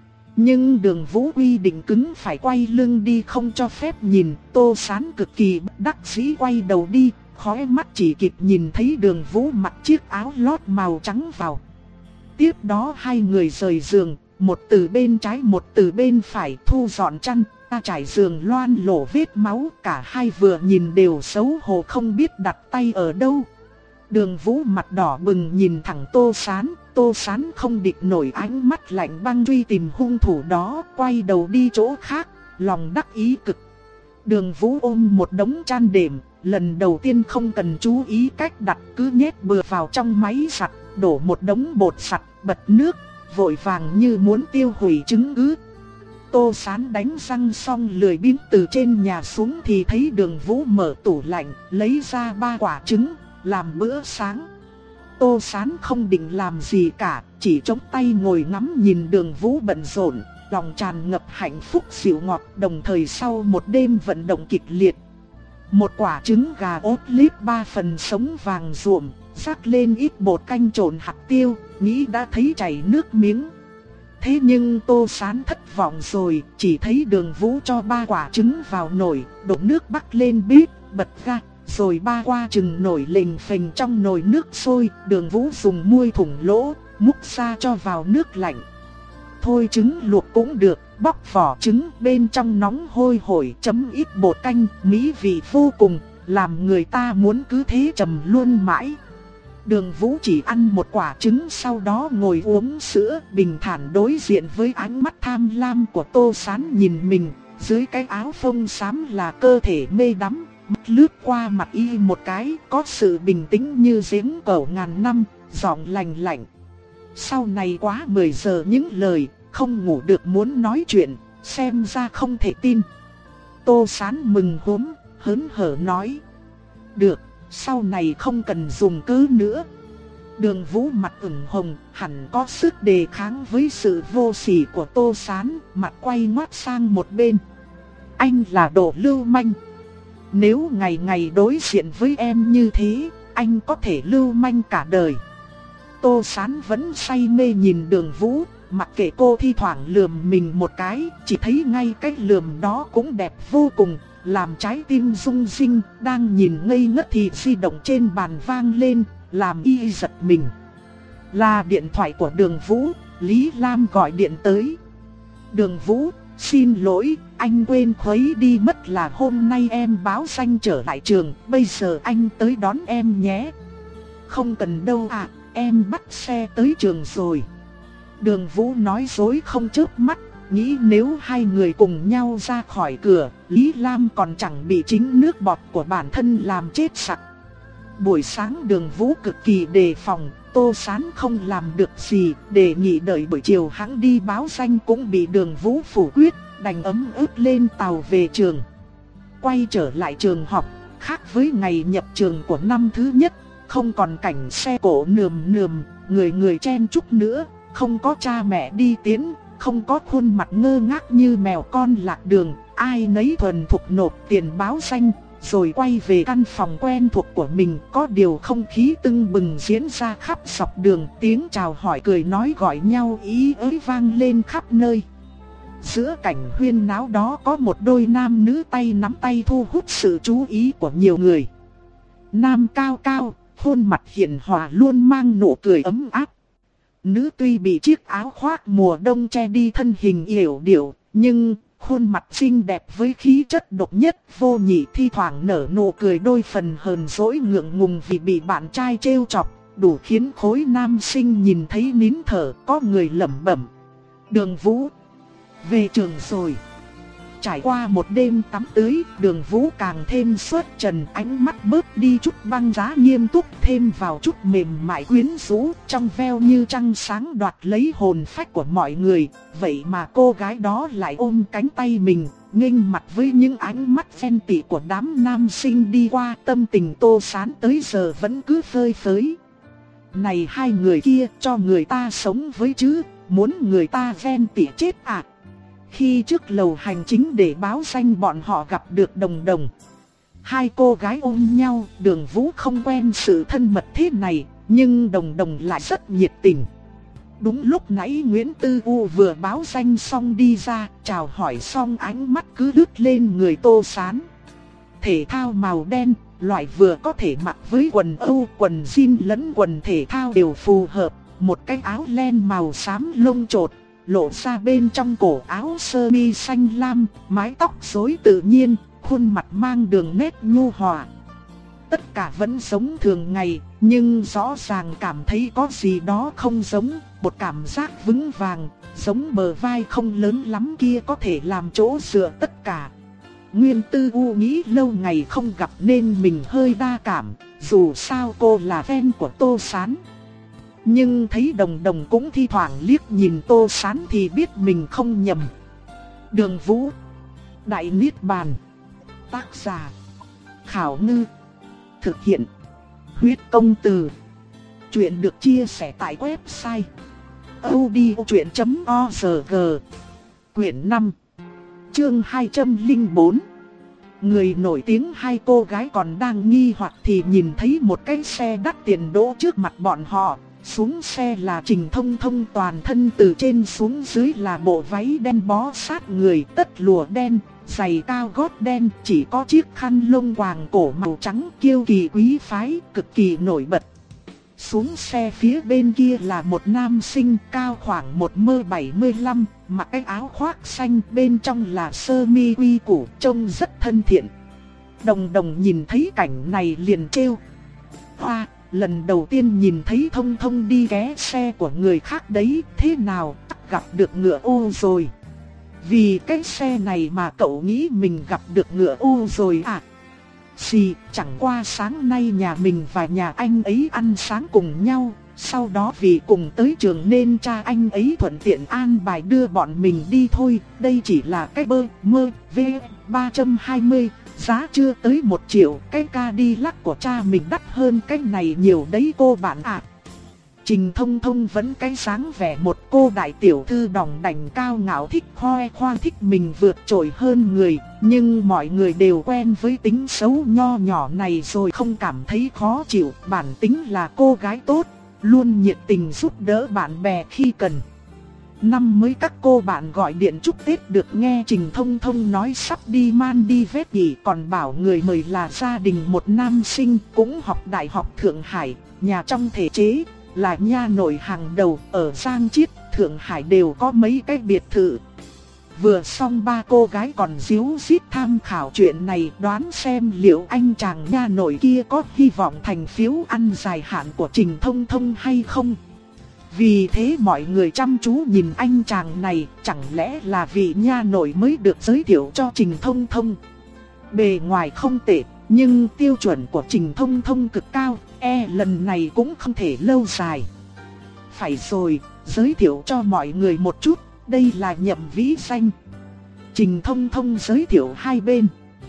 Nhưng Đường Vũ quy định cứng phải quay lưng đi, không cho phép nhìn. Tô Sán cực kỳ bất đắc dĩ quay đầu đi, khóe mắt chỉ kịp nhìn thấy Đường Vũ mặc chiếc áo lót màu trắng vào. Tiếp đó hai người rời giường, một từ bên trái một từ bên phải, thu dọn chăn, ta trải giường loan lổ vết máu, cả hai vừa nhìn đều xấu hổ không biết đặt tay ở đâu. Đường Vũ mặt đỏ bừng nhìn thẳng Tô Sán, Tô Sán không địch nổi ánh mắt lạnh băng truy tìm hung thủ đó, quay đầu đi chỗ khác, lòng đắc ý cực. Đường Vũ ôm một đống chăn đệm, lần đầu tiên không cần chú ý cách đặt, cứ nhét bừa vào trong máy giặt, đổ một đống bột giặt, bật nước, vội vàng như muốn tiêu hủy chứng cứ. Tô Sán đánh răng xong lười biếng từ trên nhà xuống thì thấy Đường Vũ mở tủ lạnh, lấy ra ba quả trứng, làm bữa sáng. Tô Sán không định làm gì cả, chỉ chống tay ngồi ngắm nhìn Đường Vũ bận rộn, lòng tràn ngập hạnh phúc dịu ngọt, đồng thời sau một đêm vận động kịch liệt. Một quả trứng gà ốp lít ba phần sống vàng ruộm, rắc lên ít bột canh trộn hạt tiêu, nghĩ đã thấy chảy nước miếng. Thế nhưng Tô Sán thất vọng rồi, chỉ thấy Đường Vũ cho ba quả trứng vào nồi, đổ nước bắc lên bếp, bật ga, rồi ba qua chừng nổi lềnh phềnh trong nồi nước sôi. Đường Vũ dùng muôi thủng lỗ, múc ra cho vào nước lạnh. Thôi trứng luộc cũng được, bóc vỏ trứng bên trong nóng hôi hổi, chấm ít bột canh, mỹ vị vô cùng, làm người ta muốn cứ thế trầm luôn mãi. Đường Vũ chỉ ăn một quả trứng, sau đó ngồi uống sữa, bình thản đối diện với ánh mắt tham lam của Tô Sán nhìn mình. Dưới cái áo phông xám là cơ thể mê đắm, mắt lướt qua mặt y một cái, có sự bình tĩnh như giếng cổ ngàn năm, giọng lành lạnh. Sau này quá mười giờ những lời, không ngủ được muốn nói chuyện, xem ra không thể tin. Tô Sán mừng húm, hớn hở nói. Được, sau này không cần dùng cớ nữa. Đường Vũ mặt ửng hồng, hẳn có sức đề kháng với sự vô sỉ của Tô Sán, mặt quay ngoắt sang một bên. Anh là đồ lưu manh. Nếu ngày ngày đối diện với em như thế, anh có thể lưu manh cả đời. Tô Sán vẫn say mê nhìn Đường Vũ, mặc kệ cô thi thoảng lườm mình một cái, chỉ thấy ngay cái lườm đó cũng đẹp vô cùng, làm trái tim rung rinh. Đang nhìn ngây ngất thì di động trên bàn vang lên, làm y giật mình. Là điện thoại của Đường Vũ, Lý Lam gọi điện tới. Đường Vũ, xin lỗi, anh quên khuấy đi mất là hôm nay em báo danh trở lại trường, bây giờ anh tới đón em nhé. Không cần đâu ạ, em bắt xe tới trường rồi. Đường Vũ nói dối không chớp mắt, nghĩ nếu hai người cùng nhau ra khỏi cửa, Lý Lam còn chẳng bị chính nước bọt của bản thân làm chết sặc. Buổi sáng Đường Vũ cực kỳ đề phòng, Tô Sán không làm được gì, đề nghị đợi buổi chiều hắn đi báo danh cũng bị Đường Vũ phủ quyết, đành ấm ức lên tàu về trường. Quay trở lại trường học, khác với ngày nhập trường của năm thứ nhất, không còn cảnh xe cộ nườm nườm, người người chen chúc nữa, không có cha mẹ đi tiễn, không có khuôn mặt ngơ ngác như mèo con lạc đường, ai nấy thuần thục nộp tiền báo danh, rồi quay về căn phòng quen thuộc của mình. Có điều không khí tưng bừng diễn ra khắp dọc đường, tiếng chào hỏi cười nói gọi nhau ý ới vang lên khắp nơi. Giữa cảnh huyên náo đó có một đôi nam nữ tay nắm tay thu hút sự chú ý của nhiều người. Nam cao cao, khuôn mặt hiền hòa luôn mang nụ cười ấm áp. Nữ tuy bị chiếc áo khoác mùa đông che đi thân hình yểu điệu, nhưng khuôn mặt xinh đẹp với khí chất độc nhất vô nhị, thi thoảng nở nụ cười đôi phần hờn dỗi ngượng ngùng vì bị bạn trai trêu chọc, đủ khiến khối nam sinh nhìn thấy nín thở. Có người lẩm bẩm: Đường Vũ về trường rồi. Trải qua một đêm tắm tưới, Đường Vũ càng thêm xuất trần, ánh mắt bớt đi chút băng giá nghiêm túc, thêm vào chút mềm mại quyến rũ, trong veo như trăng sáng đoạt lấy hồn phách của mọi người. Vậy mà cô gái đó lại ôm cánh tay mình, nghênh mặt với những ánh mắt ghen tị của đám nam sinh đi qua. Tâm tình Tô Sán tới giờ vẫn cứ phơi phới. Này hai người kia cho người ta sống với chứ, muốn người ta ghen tị chết à. Khi trước lầu hành chính để báo danh, bọn họ gặp được Đồng Đồng. Hai cô gái ôm nhau, Đường Vũ không quen sự thân mật thế này, nhưng Đồng Đồng lại rất nhiệt tình. Đúng lúc nãy Nguyễn Tư U vừa báo danh xong đi ra, chào hỏi xong ánh mắt cứ lướt lên người Tô Sán. Thể thao màu đen, loại vừa có thể mặc với quần âu, quần jean lẫn quần thể thao đều phù hợp. Một cái áo len màu xám lông chột, lộ ra bên trong cổ áo sơ mi xanh lam, mái tóc rối tự nhiên, khuôn mặt mang đường nét nhu hòa. Tất cả vẫn giống thường ngày, nhưng rõ ràng cảm thấy có gì đó không giống, một cảm giác vững vàng, giống bờ vai không lớn lắm kia có thể làm chỗ dựa tất cả. Nguyên Tư U nghĩ lâu ngày không gặp nên mình hơi đa cảm, dù sao cô là fan của Tô Sán. Nhưng thấy Đồng Đồng cũng thi thoảng liếc nhìn Tô Sán thì biết mình không nhầm. Đường Vũ, Đại Niết Bàn. Tác giả Khảo Ngư. Thực hiện Huyết Công Từ. Chuyện được chia sẻ tại website audiochuyện chấm org. Quyển năm, chương hai trăm lẻ bốn. Người nổi tiếng. Hai cô gái còn đang nghi hoặc thì nhìn thấy một cái xe đắt tiền đỗ trước mặt bọn họ. Xuống xe là Trình Thông Thông, toàn thân từ trên xuống dưới là bộ váy đen bó sát người, tất lụa đen, giày cao gót đen, chỉ có chiếc khăn lông quàng cổ màu trắng kiêu kỳ quý phái, cực kỳ nổi bật. Xuống xe phía bên kia là một nam sinh cao khoảng một mét bảy mươi lăm, mặc cái áo khoác xanh, bên trong là sơ mi quy củ, trông rất thân thiện. Đồng Đồng nhìn thấy cảnh này liền trêu: "Hoa, lần đầu tiên nhìn thấy Thông Thông đi ghé xe của người khác đấy, thế nào, gặp được ngựa ô rồi?" "Vì cái xe này mà cậu nghĩ mình gặp được ngựa ô rồi à?" "Xì, chẳng qua sáng nay nhà mình và nhà anh ấy ăn sáng cùng nhau, sau đó vì cùng tới trường nên cha anh ấy thuận tiện an bài đưa bọn mình đi thôi, đây chỉ là cái bơ mơ V ba trăm hai mươi, giá chưa tới một triệu, cái Cadillac của cha mình đắt hơn cái này nhiều đấy cô bạn ạ." Trình Thông Thông vẫn cái dáng vẻ một cô đại tiểu thư đỏng đảnh cao ngạo, thích khoe khoang, thích mình vượt trội hơn người, nhưng mọi người đều quen với tính xấu nho nhỏ này rồi không cảm thấy khó chịu, bản tính là cô gái tốt, luôn nhiệt tình giúp đỡ bạn bè khi cần. Năm mới các cô bạn gọi điện chúc Tết được nghe Trình Thông Thông nói sắp đi Maldives nghỉ, còn bảo người mời là gia đình một nam sinh cũng học Đại học Thượng Hải, nhà trong thể chế, là nha nội hàng đầu ở Giang Chiết, Thượng Hải đều có mấy cái biệt thự. Vừa xong ba cô gái còn díu dít tham khảo chuyện này, đoán xem liệu anh chàng nha nội kia có hy vọng thành phiếu ăn dài hạn của Trình Thông Thông hay không. Vì thế mọi người chăm chú nhìn anh chàng này, chẳng lẽ là vị nha nội mới được giới thiệu cho Trình Thông Thông. Bề ngoài không tệ, nhưng tiêu chuẩn của Trình Thông Thông cực cao, e lần này cũng không thể lâu dài. Phải rồi, giới thiệu cho mọi người một chút, đây là Nhậm Vĩ Danh. Trình Thông Thông giới thiệu hai bên.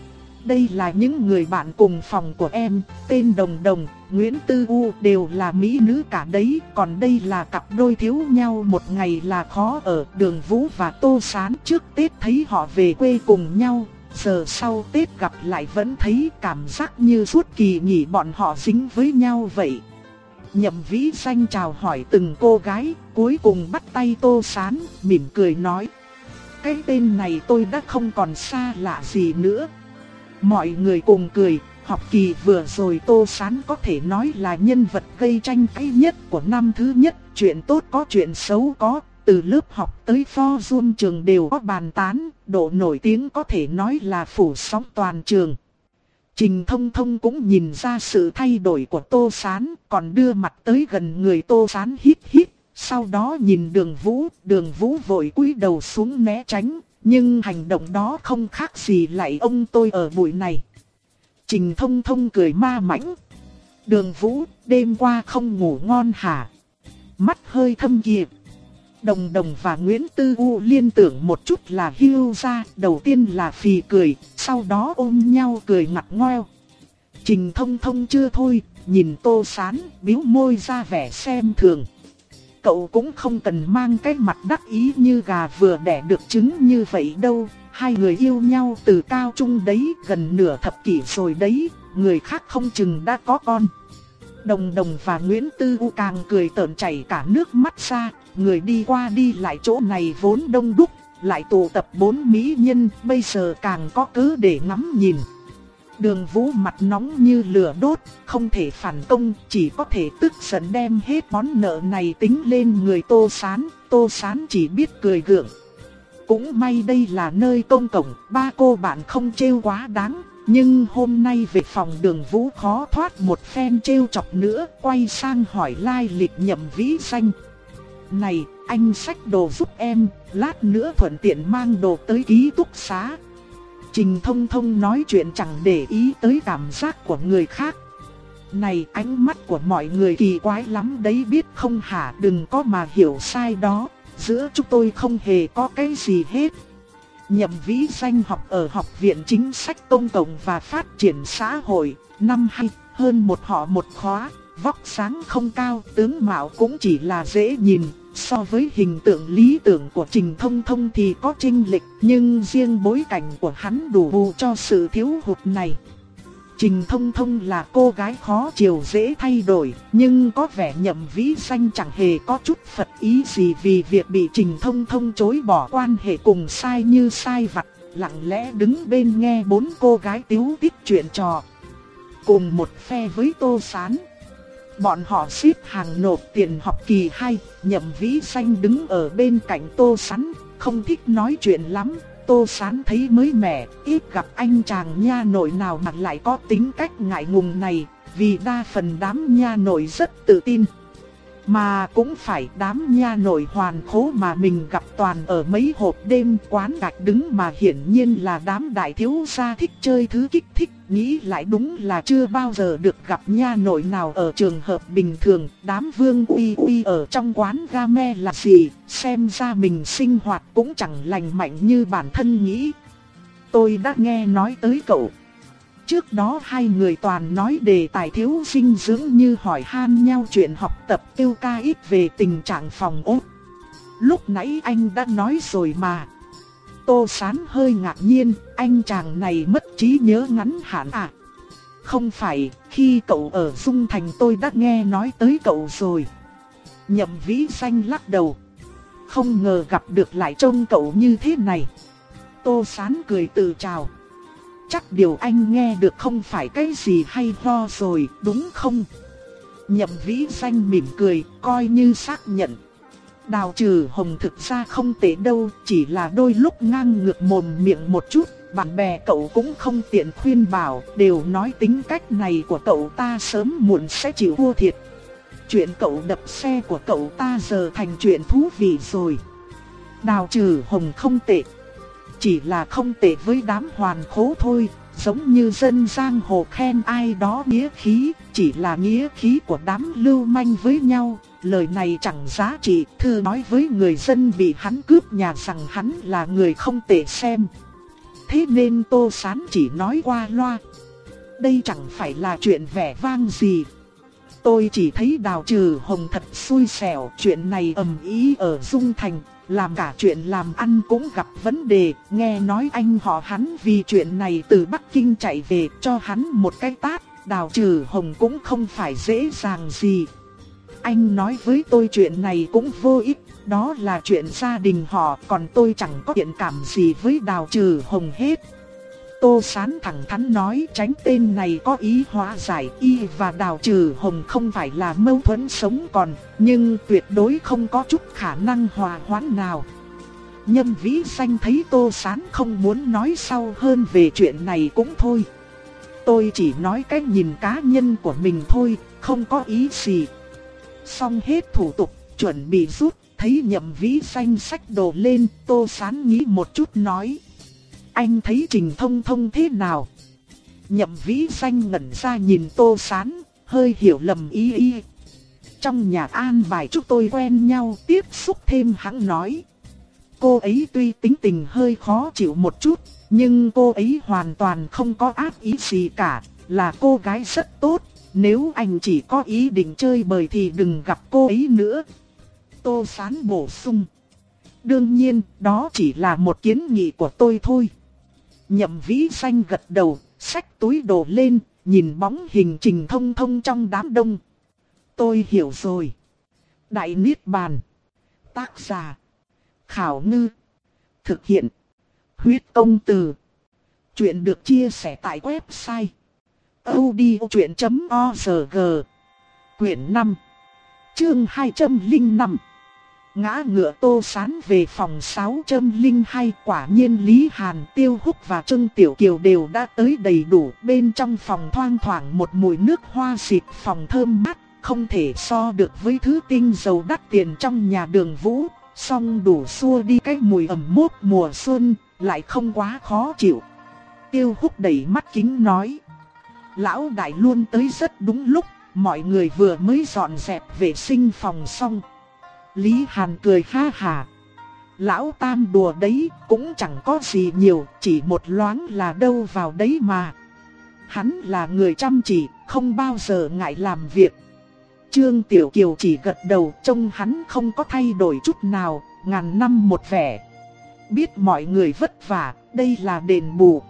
Đây là những người bạn cùng phòng của em, tên Đồng Đồng, Nguyễn Tư U, đều là mỹ nữ cả đấy. Còn đây là cặp đôi thiếu nhau một ngày là khó ở, Đường Vũ và Tô Sán. Trước Tết thấy họ về quê cùng nhau, giờ sau Tết gặp lại vẫn thấy cảm giác như suốt kỳ nghỉ bọn họ dính với nhau vậy. Nhậm Vĩ Danh chào hỏi từng cô gái, cuối cùng bắt tay Tô Sán, mỉm cười nói: "Cái tên này tôi đã không còn xa lạ gì nữa." Mọi người cùng cười. Học kỳ vừa rồi Tô Sán có thể nói là nhân vật gây tranh cãi nhất của năm thứ nhất, chuyện tốt có chuyện xấu có, từ lớp học tới forum trường đều có bàn tán, độ nổi tiếng có thể nói là phủ sóng toàn trường. Trình Thông Thông cũng nhìn ra sự thay đổi của Tô Sán, còn đưa mặt tới gần người Tô Sán hít hít, sau đó nhìn Đường Vũ, Đường Vũ vội cúi đầu xuống né tránh, nhưng hành động đó không khác gì lại ông tôi ở buổi này. Trình Thông Thông cười ma mãnh: "Đường Vũ, đêm qua không ngủ ngon hả?" Mắt hơi thâm kìa. Đồng Đồng và Nguyễn Tư U liên tưởng một chút là hưu ra, đầu tiên là phì cười, sau đó ôm nhau cười ngặt ngoeo. Trình Thông Thông chưa thôi, nhìn Tô Sán, bĩu môi ra vẻ xem thường. Cậu cũng không cần mang cái mặt đắc ý như gà vừa đẻ được trứng như vậy đâu, hai người yêu nhau từ cao trung đấy, gần nửa thập kỷ rồi đấy, người khác không chừng đã có con. Đồng Đồng và Nguyễn Tư U càng cười tởn chảy cả nước mắt ra, người đi qua đi lại chỗ này vốn đông đúc, lại tụ tập bốn mỹ nhân, bây giờ càng có cớ để ngắm nhìn. Đường Vũ mặt nóng như lửa đốt, không thể phản công, chỉ có thể tức giận đem hết món nợ này tính lên người Tô Sán, Tô Sán chỉ biết cười gượng. Cũng may đây là nơi công cộng, ba cô bạn không trêu quá đáng, nhưng hôm nay về phòng Đường Vũ khó thoát một phen trêu chọc nữa, quay sang hỏi lai lịch Nhậm Vĩ Danh. "Này, anh xách đồ giúp em, lát nữa thuận tiện mang đồ tới ký túc xá." Trình Thông Thông nói chuyện chẳng để ý tới cảm giác của người khác. "Này, ánh mắt của mọi người kỳ quái lắm đấy biết không hả, đừng có mà hiểu sai đó, giữa chúng tôi không hề có cái gì hết." Nhậm Vĩ Danh học ở Học viện Chính sách Công cộng và Phát triển Xã hội, năm hai, hơn một họ một khóa, vóc dáng không cao, tướng mạo cũng chỉ là dễ nhìn. So với hình tượng lý tưởng của Trình Thông Thông thì có chênh lệch, nhưng riêng bối cảnh của hắn đủ bù cho sự thiếu hụt này. Trình Thông Thông là cô gái khó chiều dễ thay đổi, nhưng có vẻ Nhậm Vĩ Xanh chẳng hề có chút phật ý gì vì việc bị Trình Thông Thông chối bỏ quan hệ cùng sai như sai vặt, lặng lẽ đứng bên nghe bốn cô gái tíu tít chuyện trò. Cùng một phe với Tô Sán. Bọn họ xếp hàng nộp tiền học kỳ hai, Nhậm Vĩ Xanh đứng ở bên cạnh Tô Sán, không thích nói chuyện lắm. Tô Sán thấy mới mẻ, ít gặp anh chàng nha nội nào mà lại có tính cách ngại ngùng này, vì đa phần đám nha nội rất tự tin. Mà cũng phải đám nha nội hoàn khố mà mình gặp toàn ở mấy hộp đêm quán gạch đứng mà hiển nhiên là đám đại thiếu gia thích chơi thứ kích thích. Nghĩ lại đúng là chưa bao giờ được gặp nha nội nào ở trường hợp bình thường. Đám Vương Uy Uy ở trong quán game là gì, xem ra mình sinh hoạt cũng chẳng lành mạnh như bản thân nghĩ. Tôi đã nghe nói tới cậu. Trước đó hai người toàn nói đề tài thiếu dinh dưỡng như hỏi han nhau chuyện học tập, kêu ca ít về tình trạng phòng ốt. Lúc nãy anh đã nói rồi mà. Tô Sán hơi ngạc nhiên, anh chàng này mất trí nhớ ngắn hạn à? Không phải, khi cậu ở Dung Thành tôi đã nghe nói tới cậu rồi. Nhậm Vĩ Xanh lắc đầu. Không ngờ gặp được lại trông cậu như thế này. Tô Sán cười tự chào. Chắc điều anh nghe được không phải cái gì hay ho rồi, đúng không? Nhậm Vĩ Xanh mỉm cười, coi như xác nhận. Đào Trừ Hồng thực ra không tệ đâu, chỉ là đôi lúc ngang ngược mồm miệng một chút. Bạn bè cậu cũng không tiện khuyên bảo, đều nói tính cách này của cậu ta sớm muộn sẽ chịu thua thiệt. Chuyện cậu đập xe của cậu ta giờ thành chuyện thú vị rồi. Đào Trừ Hồng không tệ, chỉ là không tệ với đám hoàn khố thôi. Giống như dân giang hồ khen ai đó nghĩa khí, chỉ là nghĩa khí của đám lưu manh với nhau. Lời này chẳng giá trị, thư nói với người dân bị hắn cướp nhà rằng hắn là người không tệ xem. Thế nên Tô Sán chỉ nói qua loa. Đây chẳng phải là chuyện vẻ vang gì. Tôi chỉ thấy Đào Trừ Hồng thật xui xẻo, chuyện này ầm ĩ ở Dung Thành, làm cả chuyện làm ăn cũng gặp vấn đề. Nghe nói anh họ hắn vì chuyện này từ Bắc Kinh chạy về, cho hắn một cái tát. Đào Trừ Hồng cũng không phải dễ dàng gì. Anh nói với tôi chuyện này cũng vô ích, đó là chuyện gia đình họ, còn tôi chẳng có thiện cảm gì với Đào Trừ Hồng hết. Tô Sán thẳng thắn nói, tránh tên này có ý hóa giải, y và Đào Trừ Hồng không phải là mâu thuẫn sống còn, nhưng tuyệt đối không có chút khả năng hòa hoãn nào. Nhâm Vĩ Xanh thấy Tô Sán không muốn nói sâu hơn về chuyện này cũng thôi. Tôi chỉ nói cái nhìn cá nhân của mình thôi, không có ý gì. Xong hết thủ tục, chuẩn bị rút, thấy Nhậm Vĩ Xanh xách đồ lên, Tô Sán nghĩ một chút nói. Anh thấy Trình Thông Thông thế nào? Nhậm Vĩ Xanh ngẩn ra nhìn Tô Sán, hơi hiểu lầm ý y. Trong nhà an bài chúng tôi quen nhau, tiếp xúc thêm hắn nói. Cô ấy tuy tính tình hơi khó chịu một chút, nhưng cô ấy hoàn toàn không có ác ý gì cả, là cô gái rất tốt. Nếu anh chỉ có ý định chơi bời thì đừng gặp cô ấy nữa. Tô Sán bổ sung. Đương nhiên, đó chỉ là một kiến nghị của tôi thôi. Nhậm Vĩ Xanh gật đầu, xách túi đồ lên, nhìn bóng hình Trình Thông Thông trong đám đông. Tôi hiểu rồi. Đại Niết Bàn. Tác giả. Khảo Ngư. Thực hiện. Huyết Công Từ. Chuyện được chia sẻ tại website audiochuyện chấm org. Quyển năm. Chương hai trăm lẻ năm. Ngã ngựa Tô Sán về phòng sáu trăm lẻ hai. Quả nhiên Lý Hàn, Tiêu Húc và Trương Tiểu Kiều đều đã tới đầy đủ. Bên trong phòng thoang thoảng một mùi nước hoa xịt phòng thơm mát, không thể so được với thứ tinh dầu đắt tiền trong nhà Đường Vũ. Song đủ xua đi cái mùi ẩm mốt mùa xuân, lại không quá khó chịu. Tiêu Húc đẩy mắt kính nói. Lão đại luôn tới rất đúng lúc, mọi người vừa mới dọn dẹp vệ sinh phòng xong. Lý Hàn cười ha hà. Lão Tam đùa đấy, cũng chẳng có gì nhiều, chỉ một loáng là đâu vào đấy mà. Hắn là người chăm chỉ, không bao giờ ngại làm việc. Trương Tiểu Kiều chỉ gật đầu, trông hắn không có thay đổi chút nào, ngàn năm một vẻ. Biết mọi người vất vả, đây là đền bù.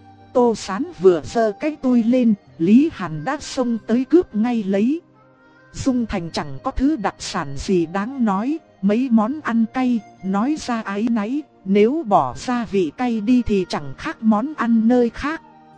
Tô Sán vừa giơ cái tôi lên, Lý Hàn đã xông tới cướp ngay lấy. Dung Thành chẳng có thứ đặc sản gì đáng nói, mấy món ăn cay, nói ra áy náy, nếu bỏ gia vị cay đi thì chẳng khác món ăn nơi khác.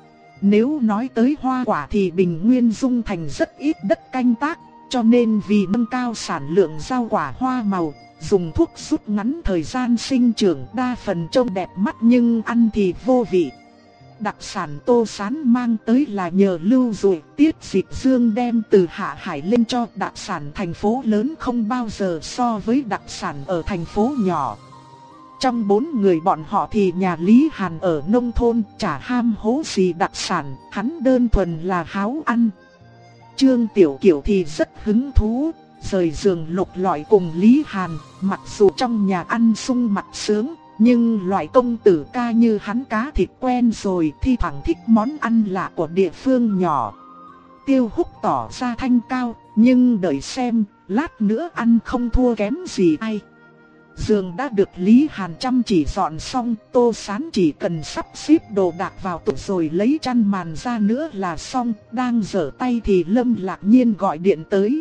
Nếu nói tới hoa quả thì Bình Nguyên Dung Thành rất ít đất canh tác, cho nên vì nâng cao sản lượng rau quả hoa màu, dùng thuốc rút ngắn thời gian sinh trưởng, đa phần trông đẹp mắt nhưng ăn thì vô vị. Đặc sản Tô Sán mang tới là nhờ Lưu Dụ Tiết Dịch Dương đem từ Hạ Hải lên cho. Đặc sản thành phố lớn không bao giờ so với đặc sản ở thành phố nhỏ. Trong bốn người bọn họ thì nhà Lý Hàn ở nông thôn chả ham hố gì đặc sản, hắn đơn thuần là háo ăn. Trương Tiểu Kiều thì rất hứng thú, rời giường lục lọi cùng Lý Hàn, mặc dù trong nhà ăn sung mặt sướng, nhưng loại công tử ca như hắn cá thịt quen rồi, thi thoảng thích món ăn lạ của địa phương nhỏ. Tiêu Húc tỏ ra thanh cao, nhưng đợi xem, lát nữa ăn không thua kém gì ai. Giường đã được Lý Hàn chăm chỉ dọn xong, Tô Sán chỉ cần sắp xếp đồ đạc vào tủ rồi lấy chăn màn ra nữa là xong. Đang giở tay thì Lâm Lạc Nhiên gọi điện tới.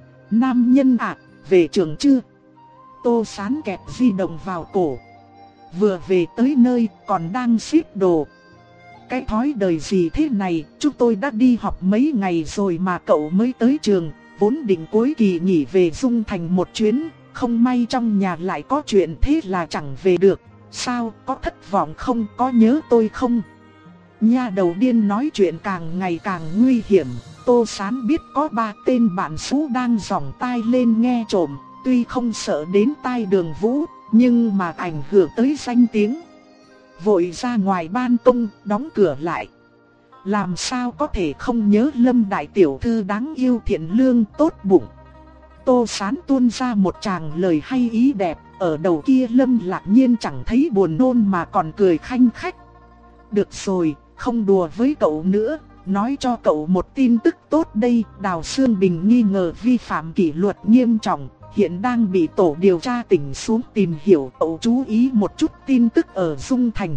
Nam nhân ạ, về trường chưa? Tô Sán kẹp di động vào cổ. Vừa về tới nơi, còn đang xếp đồ. Cái thói đời gì thế này, chúng tôi đã đi học mấy ngày rồi mà cậu mới tới trường. Vốn định cuối kỳ nghỉ về Dung Thành một chuyến, không may trong nhà lại có chuyện thế là chẳng về được. Sao, có thất vọng không, có nhớ tôi không? Nha đầu điên nói chuyện càng ngày càng nguy hiểm. Tô Sán biết có ba tên bạn xú đang giỏng tai lên nghe trộm. Tuy không sợ đến tai Đường Vũ, nhưng mà ảnh hưởng tới danh tiếng. Vội ra ngoài ban công, đóng cửa lại. Làm sao có thể không nhớ Lâm đại tiểu thư đáng yêu thiện lương tốt bụng. Tô Sán tuôn ra một tràng lời hay ý đẹp. Ở đầu kia Lâm Lạc Nhiên chẳng thấy buồn nôn mà còn cười khanh khách. Được rồi, không đùa với cậu nữa. Nói cho cậu một tin tức tốt đây. Đào Sương Bình nghi ngờ vi phạm kỷ luật nghiêm trọng, hiện đang bị tổ điều tra tỉnh xuống tìm hiểu. Cậu chú ý một chút tin tức ở Dung Thành.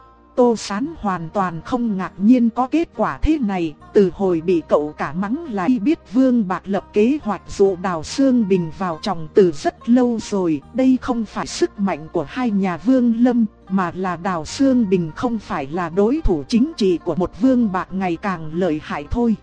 Tô Sán hoàn toàn không ngạc nhiên có kết quả thế này. Từ hồi bị cậu cả mắng là y biết Vương Bạc lập kế hoạch dụ Đào Sương Bình vào chồng từ rất lâu rồi. Đây không phải sức mạnh của hai nhà Vương Lâm, mà là Đào Sương Bình không phải là đối thủ chính trị của một Vương Bạc ngày càng lợi hại thôi.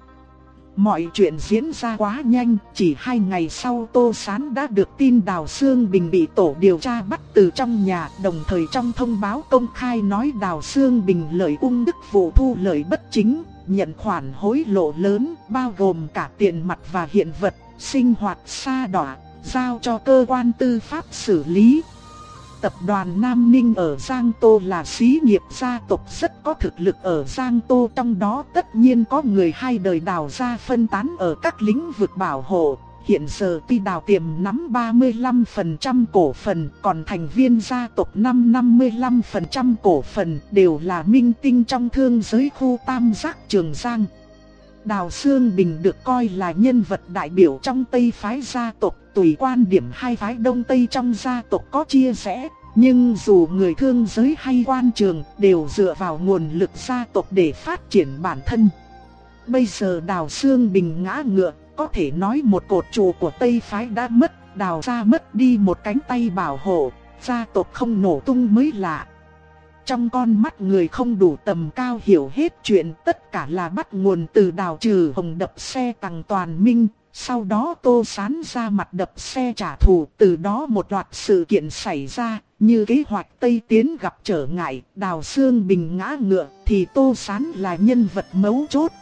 Mọi chuyện diễn ra quá nhanh, chỉ hai ngày sau Tô Sán đã được tin Đào Sương Bình bị tổ điều tra bắt từ trong nhà. Đồng thời trong thông báo công khai nói Đào Sương Bình lợi ung đức vụ thu lợi bất chính, nhận khoản hối lộ lớn, bao gồm cả tiền mặt và hiện vật, sinh hoạt sa đọa, giao cho cơ quan tư pháp xử lý. Tập đoàn Nam Ninh ở Giang Tô là xí nghiệp gia tộc rất có thực lực ở Giang Tô, trong đó tất nhiên có người hai đời Đào gia phân tán ở các lĩnh vực bảo hộ. Hiện giờ tuy Đào Tiềm nắm ba mươi lăm phần trăm cổ phần, còn thành viên gia tộc năm năm mươi lăm phần trăm cổ phần đều là minh tinh trong thương giới khu Tam Giác Trường Giang. Đào Sương Bình được coi là nhân vật đại biểu trong Tây phái gia tộc, tùy quan điểm hai phái Đông Tây trong gia tộc có chia rẽ, nhưng dù người thương giới hay quan trường đều dựa vào nguồn lực gia tộc để phát triển bản thân. Bây giờ Đào Sương Bình ngã ngựa, có thể nói một cột trụ của Tây phái đã mất, Đào gia mất đi một cánh tay bảo hộ, gia tộc không nổ tung mới lạ. Trong con mắt người không đủ tầm cao hiểu hết chuyện, tất cả là bắt nguồn từ Đào Trừ Hồng đập xe Tằng Toàn Minh, sau đó Tô Sán ra mặt đập xe trả thù, từ đó một loạt sự kiện xảy ra, như kế hoạch Tây Tiến gặp trở ngại, Đào Sương Bình ngã ngựa thì Tô Sán là nhân vật mấu chốt.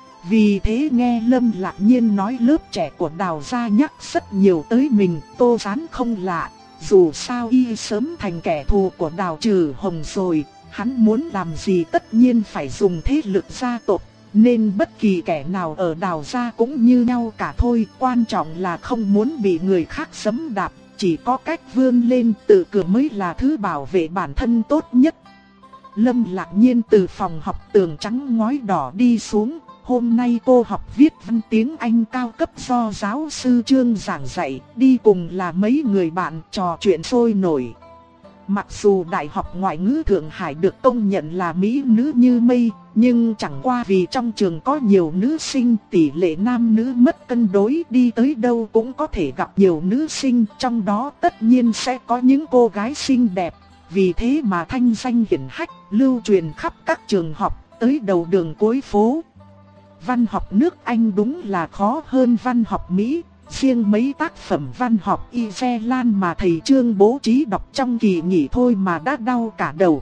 Vì thế nghe Lâm Lạc Nhiên nói lớp trẻ của Đào gia nhắc rất nhiều tới mình, Tô Sán không lạ. Dù sao y sớm thành kẻ thù của Đào Trừ Hồng rồi, hắn muốn làm gì tất nhiên phải dùng thế lực gia tộc, nên bất kỳ kẻ nào ở Đào gia cũng như nhau cả thôi. Quan trọng là không muốn bị người khác giẫm đạp, chỉ có cách vươn lên tự cường mới là thứ bảo vệ bản thân tốt nhất. Lâm Lạc Nhiên từ phòng học tường trắng ngói đỏ đi xuống, Hôm nay cô học viết văn tiếng Anh cao cấp do giáo sư Trương giảng dạy, đi cùng là mấy người bạn trò chuyện sôi nổi. Mặc dù Đại học Ngoại ngữ Thượng Hải được công nhận là mỹ nữ như mây, nhưng chẳng qua vì trong trường có nhiều nữ sinh, tỷ lệ nam nữ mất cân đối, đi tới đâu cũng có thể gặp nhiều nữ sinh, trong đó tất nhiên sẽ có những cô gái xinh đẹp. Vì thế mà thanh danh hiển hách, lưu truyền khắp các trường học, tới đầu đường cuối phố. Văn học nước Anh đúng là khó hơn văn học Mỹ. Riêng mấy tác phẩm văn học Ireland mà thầy Trương bố trí đọc trong kỳ nghỉ thôi mà đã đau cả đầu.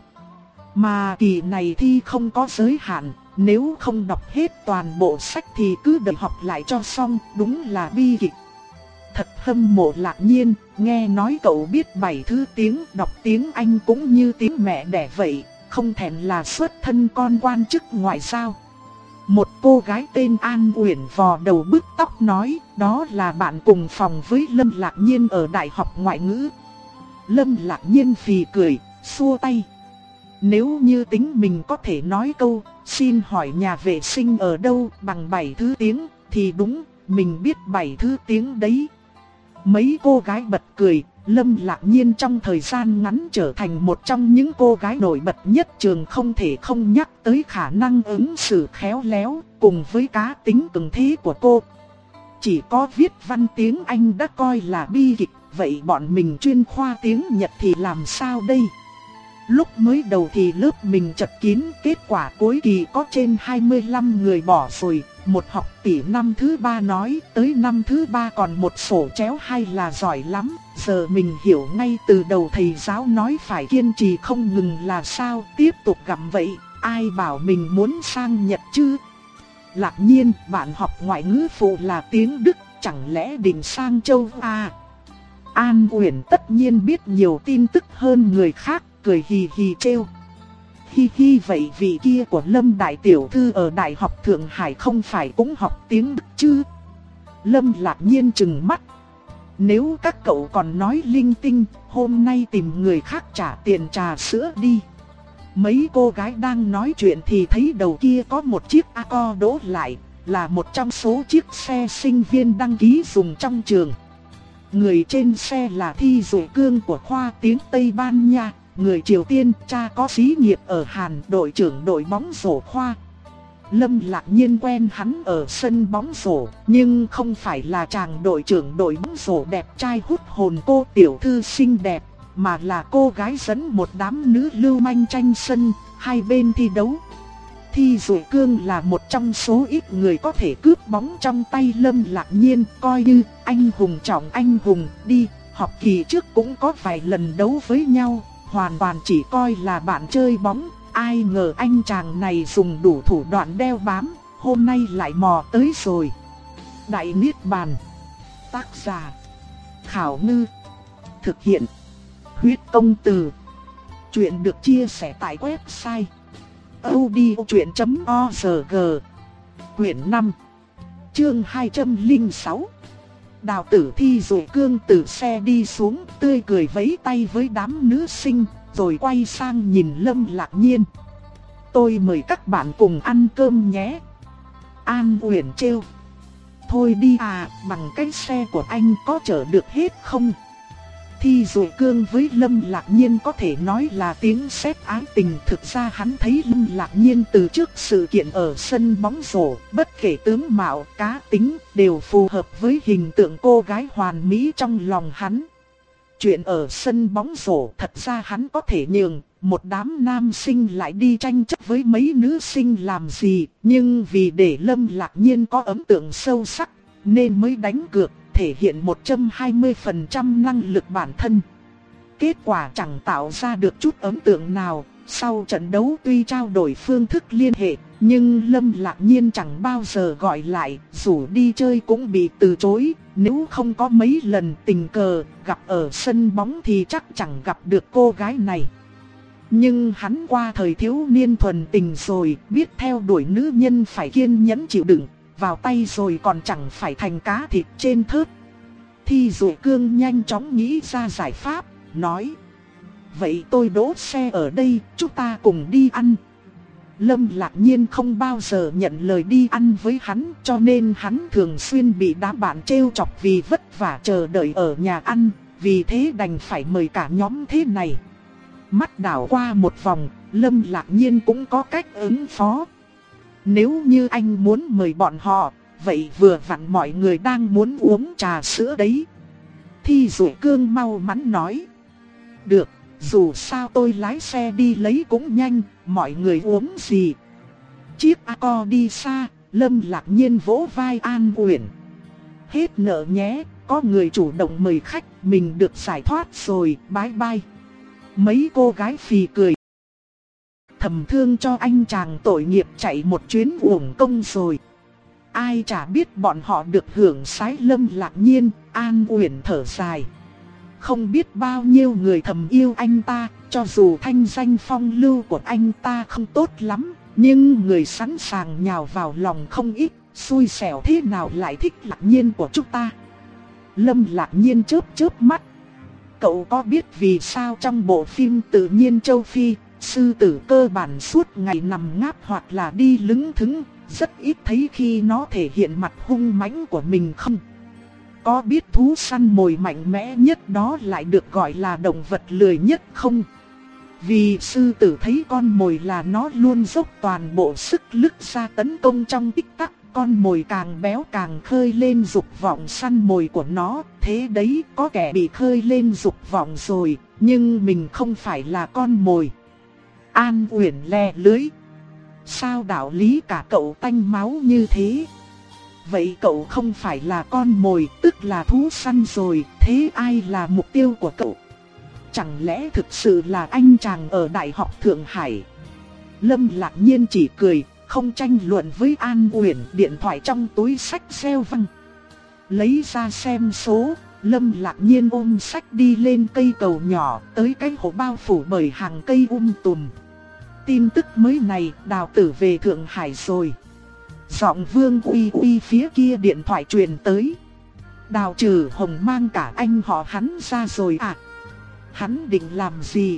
Mà kỳ này thi không có giới hạn, nếu không đọc hết toàn bộ sách thì cứ đợi học lại cho xong, đúng là bi kịch. Thật hâm mộ Lạc Nhiên, nghe nói cậu biết bảy thứ tiếng, đọc tiếng Anh cũng như tiếng mẹ đẻ vậy, không thèm là xuất thân con quan chức ngoại giao. Một cô gái tên An Uyển vò đầu bứt tóc nói, đó là bạn cùng phòng với Lâm Lạc Nhiên ở Đại học Ngoại ngữ. Lâm Lạc Nhiên phì cười, xua tay. Nếu như tính mình có thể nói câu, xin hỏi nhà vệ sinh ở đâu bằng bảy thứ tiếng, thì đúng, mình biết bảy thứ tiếng đấy. Mấy cô gái bật cười, Lâm Lạc Nhiên trong thời gian ngắn trở thành một trong những cô gái nổi bật nhất trường, không thể không nhắc tới khả năng ứng xử khéo léo, cùng với cá tính cường thế của cô. Chỉ có viết văn tiếng Anh đã coi là bi kịch, vậy bọn mình chuyên khoa tiếng Nhật thì làm sao đây? Lúc mới đầu thì lớp mình chật kín, kết quả cuối kỳ có trên hai mươi lăm người bỏ rồi. Một học tỷ năm thứ ba nói, tới năm thứ ba còn một sổ chéo hay là giỏi lắm. Giờ mình hiểu ngay từ đầu thầy giáo nói phải kiên trì không ngừng là sao, tiếp tục gặm vậy, ai bảo mình muốn sang Nhật chứ? Lạc Nhiên, bạn học ngoại ngữ phụ là tiếng Đức, chẳng lẽ định sang châu à? An Uyển tất nhiên biết nhiều tin tức hơn người khác, cười hì hì trêu. Hi hi, vậy vị kia của Lâm đại tiểu thư ở Đại học Thượng Hải không phải cũng học tiếng Đức chứ? Lâm Lạc Nhiên trừng mắt. Nếu các cậu còn nói linh tinh, hôm nay tìm người khác trả tiền trà sữa đi. Mấy cô gái đang nói chuyện thì thấy đầu kia có một chiếc Accord đỗ lại, là một trong số chiếc xe sinh viên đăng ký dùng trong trường. Người trên xe là Thi Dụ Cương của khoa tiếng Tây Ban Nha, người Triều Tiên, cha có xí nghiệp ở Hàn, đội trưởng đội bóng rổ khoa. Lâm Lạc Nhiên quen hắn ở sân bóng rổ, nhưng không phải là chàng đội trưởng đội bóng rổ đẹp trai hút hồn cô tiểu thư xinh đẹp, mà là cô gái dẫn một đám nữ lưu manh tranh sân, hai bên thi đấu. Thi Dụ Cương là một trong số ít người có thể cướp bóng trong tay Lâm Lạc Nhiên, coi như anh hùng trọng anh hùng đi, học kỳ trước cũng có vài lần đấu với nhau, hoàn toàn chỉ coi là bạn chơi bóng. Ai ngờ anh chàng này dùng đủ thủ đoạn đeo bám, hôm nay lại mò tới rồi. Đại Niết Bàn. Tác giả Khảo Ngư. Thực hiện Huyết Công Từ. Chuyện được chia sẻ tại website audiochuyện chấm org. Quyển năm, chương hai trăm lẻ sáu. Đào tử Thi Dụ Cương từ xe đi xuống, tươi cười vẫy tay với đám nữ sinh, rồi quay sang nhìn Lâm Lạc Nhiên. Tôi mời các bạn cùng ăn cơm nhé. An Uyển trêu. Thôi đi à, bằng cái xe của anh có chở được hết không? Thi Dụ Cương với Lâm Lạc Nhiên có thể nói là tiếng sét ái tình. Thực ra hắn thấy Lâm Lạc Nhiên từ trước sự kiện ở sân bóng rổ, bất kể tướng mạo, cá tính, đều phù hợp với hình tượng cô gái hoàn mỹ trong lòng hắn. Chuyện ở sân bóng rổ thật ra hắn có thể nhường, một đám nam sinh lại đi tranh chấp với mấy nữ sinh làm gì, nhưng vì để Lâm Lạc Nhiên có ấn tượng sâu sắc, nên mới đánh cược, thể hiện một trăm hai mươi phần trăm năng lực bản thân. Kết quả chẳng tạo ra được chút ấn tượng nào, sau trận đấu tuy trao đổi phương thức liên hệ, nhưng Lâm Lạc Nhiên chẳng bao giờ gọi lại, rủ đi chơi cũng bị từ chối. Nếu không có mấy lần tình cờ gặp ở sân bóng thì chắc chẳng gặp được cô gái này. Nhưng hắn qua thời thiếu niên thuần tình rồi, biết theo đuổi nữ nhân phải kiên nhẫn chịu đựng, vào tay rồi còn chẳng phải thành cá thịt trên thớt. Thi Dụ Cương nhanh chóng nghĩ ra giải pháp, nói: Vậy tôi đỗ xe ở đây, chúng ta cùng đi ăn. Lâm Lạc Nhiên không bao giờ nhận lời đi ăn với hắn, cho nên hắn thường xuyên bị đám bạn trêu chọc vì vất vả chờ đợi ở nhà ăn, vì thế đành phải mời cả nhóm thế này. Mắt đảo qua một vòng, Lâm Lạc Nhiên cũng có cách ứng phó. Nếu như anh muốn mời bọn họ, vậy vừa vặn mọi người đang muốn uống trà sữa đấy. Thi Dụ Cương mau mắn nói. Được, dù sao tôi lái xe đi lấy cũng nhanh, mọi người uống gì? Chiếc Accord đi xa, Lâm Lạc Nhiên vỗ vai an ủi. Hết nợ nhé, có người chủ động mời khách, mình được giải thoát rồi, bye bye. Mấy cô gái phì cười. Thầm thương cho anh chàng tội nghiệp chạy một chuyến uổng công rồi. Ai chả biết bọn họ được hưởng sái. Lâm Lạc Nhiên, an ủi thở dài. Không biết bao nhiêu người thầm yêu anh ta, cho dù thanh danh phong lưu của anh ta không tốt lắm, nhưng người sẵn sàng nhào vào lòng không ít, xui xẻo thế nào lại thích Lạc Nhiên của chúng ta. Lâm Lạc Nhiên chớp chớp mắt. Cậu có biết vì sao trong bộ phim Tự nhiên châu Phi, sư tử cơ bản suốt ngày nằm ngáp hoặc là đi lững thững, rất ít thấy khi nó thể hiện mặt hung mãnh của mình không? Có biết thú săn mồi mạnh mẽ nhất đó lại được gọi là động vật lười nhất không? Vì sư tử thấy con mồi là nó luôn dốc toàn bộ sức lực ra tấn công trong tích tắc. Con mồi càng béo càng khơi lên dục vọng săn mồi của nó. Thế đấy, có kẻ bị khơi lên dục vọng rồi, nhưng mình không phải là con mồi. An Uyển le lưới. Sao đạo lý cả cậu tanh máu như thế? Vậy cậu không phải là con mồi, tức là thú săn rồi, thế ai là mục tiêu của cậu? Chẳng lẽ thực sự là anh chàng ở Đại học Thượng Hải? Lâm Lạc Nhiên chỉ cười, không tranh luận với An Uyển. Điện thoại trong túi sách reo vang. Lấy ra xem số, Lâm Lạc Nhiên ôm sách đi lên cây cầu nhỏ, tới cái hồ bao phủ bởi hàng cây um tùm. Tin tức mới này, Đào Tử về Thượng Hải rồi. Giọng Vương Uy Uy phía kia điện thoại truyền tới. Đào Trừ Hồng mang cả anh họ hắn ra rồi à? Hắn định làm gì?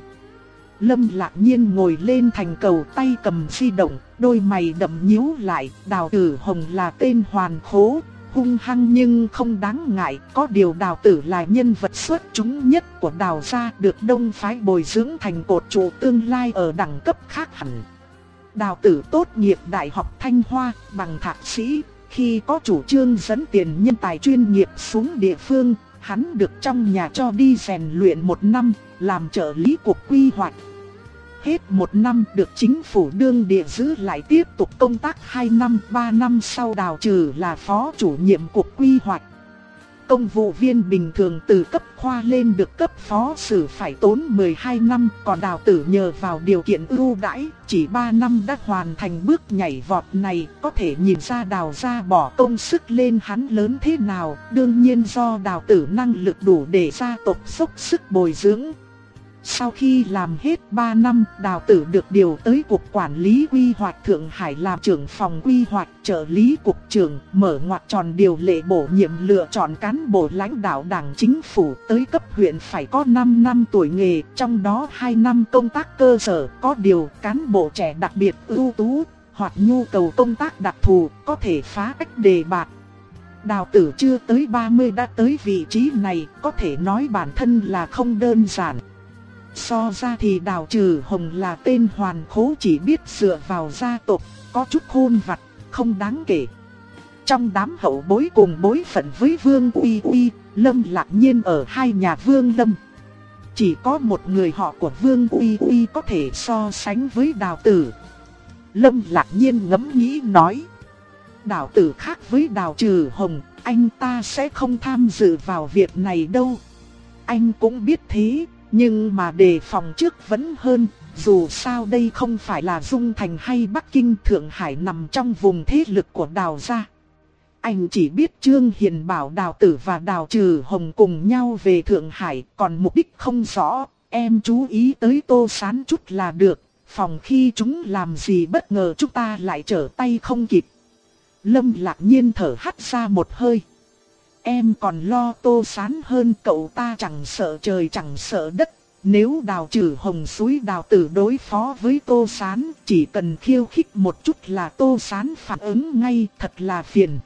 Lâm Lạc Nhiên ngồi lên thành cầu, tay cầm di động, đôi mày đậm nhíu lại. Đào Tử Hồng là tên hoàn khố, hung hăng nhưng không đáng ngại. Có điều Đào Tử là nhân vật xuất chúng nhất của Đào gia, được đông phái bồi dưỡng thành cột trụ tương lai ở đẳng cấp khác hẳn. Đào Tử tốt nghiệp Đại học Thanh Hoa bằng thạc sĩ. Khi có chủ trương dẫn tiền nhân tài chuyên nghiệp xuống địa phương, hắn được trong nhà cho đi rèn luyện một năm, làm trợ lý cục quy hoạch. Hết một năm được chính phủ đương địa giữ lại tiếp tục công tác hai năm, ba năm sau Đào Trừ là phó chủ nhiệm cục quy hoạch. Công vụ viên bình thường từ cấp khoa lên được cấp phó sử phải tốn mười hai năm, còn Đào Tử nhờ vào điều kiện ưu đãi, chỉ ba năm đã hoàn thành bước nhảy vọt này, có thể nhìn ra Đào gia bỏ công sức lên hắn lớn thế nào. Đương nhiên do Đào Tử năng lực đủ để gia tộc dốc sức bồi dưỡng. Sau khi làm hết ba năm, Đào Tử được điều tới Cục Quản lý Quy hoạch Thượng Hải làm trưởng phòng quy hoạch, trợ lý cục trưởng, mở ngoặc tròn điều lệ bổ nhiệm lựa chọn cán bộ lãnh đạo đảng chính phủ tới cấp huyện phải có năm năm tuổi nghề, trong đó hai năm công tác cơ sở. Có điều cán bộ trẻ đặc biệt ưu tú hoặc nhu cầu công tác đặc thù có thể phá cách đề bạt. Đào Tử chưa tới ba mươi đã tới vị trí này, có thể nói bản thân là không đơn giản. So ra thì Đào Trừ Hồng là tên hoàn khố chỉ biết dựa vào gia tộc, có chút khôn vặt, không đáng kể. Trong đám hậu bối cùng bối phận với Vương Uy Uy, Lâm Lạc Nhiên ở hai nhà Vương Lâm. Chỉ có một người họ của Vương Uy Uy có thể so sánh với Đào Tử. Lâm Lạc Nhiên ngẫm nghĩ nói. Đào Tử khác với Đào Trừ Hồng, anh ta sẽ không tham dự vào việc này đâu. Anh cũng biết thế. Nhưng mà đề phòng trước vẫn hơn, dù sao đây không phải là Dung Thành hay Bắc Kinh, Thượng Hải nằm trong vùng thế lực của Đào gia. Anh chỉ biết Trương Hiền bảo Đào Tử và Đào Trừ Hồng cùng nhau về Thượng Hải, còn mục đích không rõ, em chú ý tới Tô Sán chút là được, phòng khi chúng làm gì bất ngờ chúng ta lại trở tay không kịp. Lâm Lạc Nhiên thở hắt ra một hơi. Em còn lo Tô Sán hơn, cậu ta chẳng sợ trời chẳng sợ đất, Nếu đào trừ hồng suối đào tử đối phó với Tô Sán, chỉ cần khiêu khích một chút là Tô Sán phản ứng ngay, thật là phiền.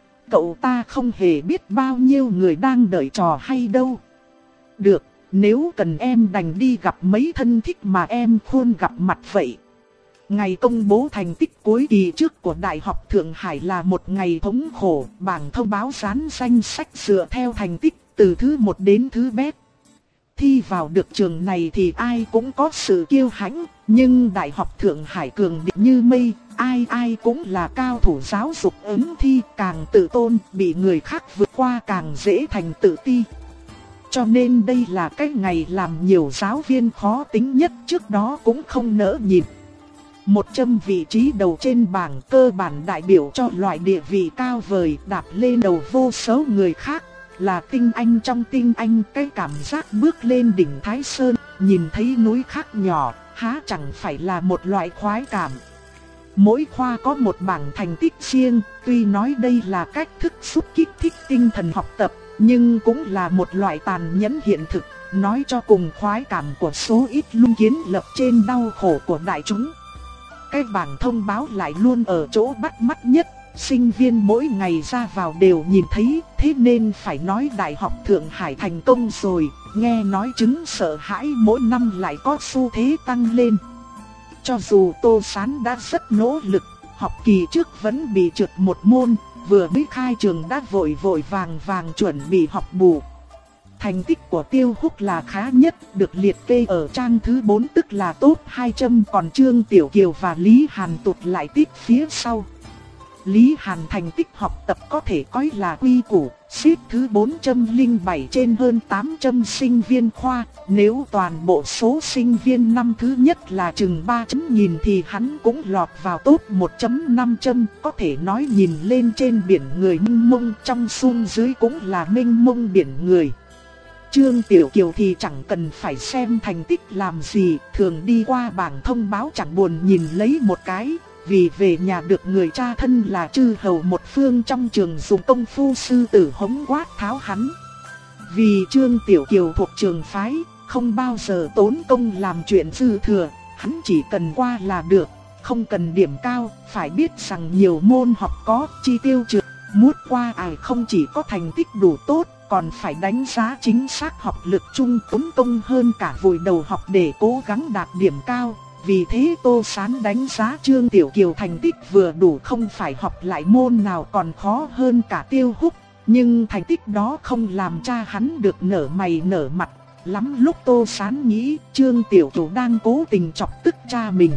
Cậu ta không hề biết bao nhiêu người đang đợi trò hay đâu. Được, nếu cần em đành đi gặp mấy thân thích mà em khôn gặp mặt vậy. Ngày công bố thành tích cuối kỳ trước của Đại học Thượng Hải là một ngày thống khổ, bảng thông báo dán danh sách dựa theo thành tích từ thứ một đến thứ bét. Thi vào được trường này thì ai cũng có sự kiêu hãnh, nhưng Đại học Thượng Hải cường địch như mây, ai ai cũng là cao thủ giáo dục ứng thi, càng tự tôn, bị người khác vượt qua càng dễ thành tự ti. Cho nên đây là cái ngày làm nhiều giáo viên khó tính nhất, trước đó cũng không nỡ nhìn. Một trăm vị trí đầu trên bảng cơ bản đại biểu cho loại địa vị cao vời đạp lên đầu vô số người khác, là tinh anh trong tinh anh. Cái cảm giác bước lên đỉnh Thái Sơn, nhìn thấy núi khác nhỏ, há chẳng phải là một loại khoái cảm. Mỗi khoa có một bảng thành tích riêng, tuy nói đây là cách thức giúp kích thích tinh thần học tập, nhưng cũng là một loại tàn nhẫn hiện thực, nói cho cùng khoái cảm của số ít lung kiến lập trên đau khổ của đại chúng. Cái bảng thông báo lại luôn ở chỗ bắt mắt nhất, sinh viên mỗi ngày ra vào đều nhìn thấy, thế nên phải nói Đại học Thượng Hải thành công rồi, nghe nói chứng sợ hãi mỗi năm lại có xu thế tăng lên. Cho dù Tô Sán đã rất nỗ lực, học kỳ trước vẫn bị trượt một môn, vừa mới khai trường đã vội vội vàng vàng chuẩn bị học bù. Thành tích của Tiêu Húc là khá nhất, được liệt kê ở trang thứ bốn tức là top hai trăm, còn Trương Tiểu Kiều và Lý Hàn tụt lại tiếp phía sau. Lý Hàn thành tích học tập có thể coi là quy củ, xếp thứ bốn trăm lẻ bảy trên hơn tám trăm sinh viên khoa, nếu toàn bộ số sinh viên năm thứ nhất là chừng ba chấm nghìn thì hắn cũng lọt vào top một chấm năm trăm, có thể nói nhìn lên trên biển người mênh mông, trong xung dưới cũng là mênh mông biển người. Trương Tiểu Kiều thì chẳng cần phải xem thành tích làm gì, thường đi qua bảng thông báo chẳng buồn nhìn lấy một cái, vì về nhà được người cha thân là chư hầu một phương trong trường dùng công phu sư tử hống quát tháo hắn. Vì Trương Tiểu Kiều thuộc trường phái, không bao giờ tốn công làm chuyện dư thừa, hắn chỉ cần qua là được, không cần điểm cao, phải biết rằng nhiều môn học có chi tiêu trượt, muốn qua ai không chỉ có thành tích đủ tốt, còn phải đánh giá chính xác học lực chung, tốn công hơn cả vùi đầu học để cố gắng đạt điểm cao. Vì thế Tô Sán đánh giá Trương Tiểu Kiều thành tích vừa đủ, không phải học lại môn nào còn khó hơn cả Tiêu Húc. Nhưng thành tích đó không làm cha hắn được nở mày nở mặt. Lắm lúc Tô Sán nghĩ Trương Tiểu Kiều đang cố tình chọc tức cha mình.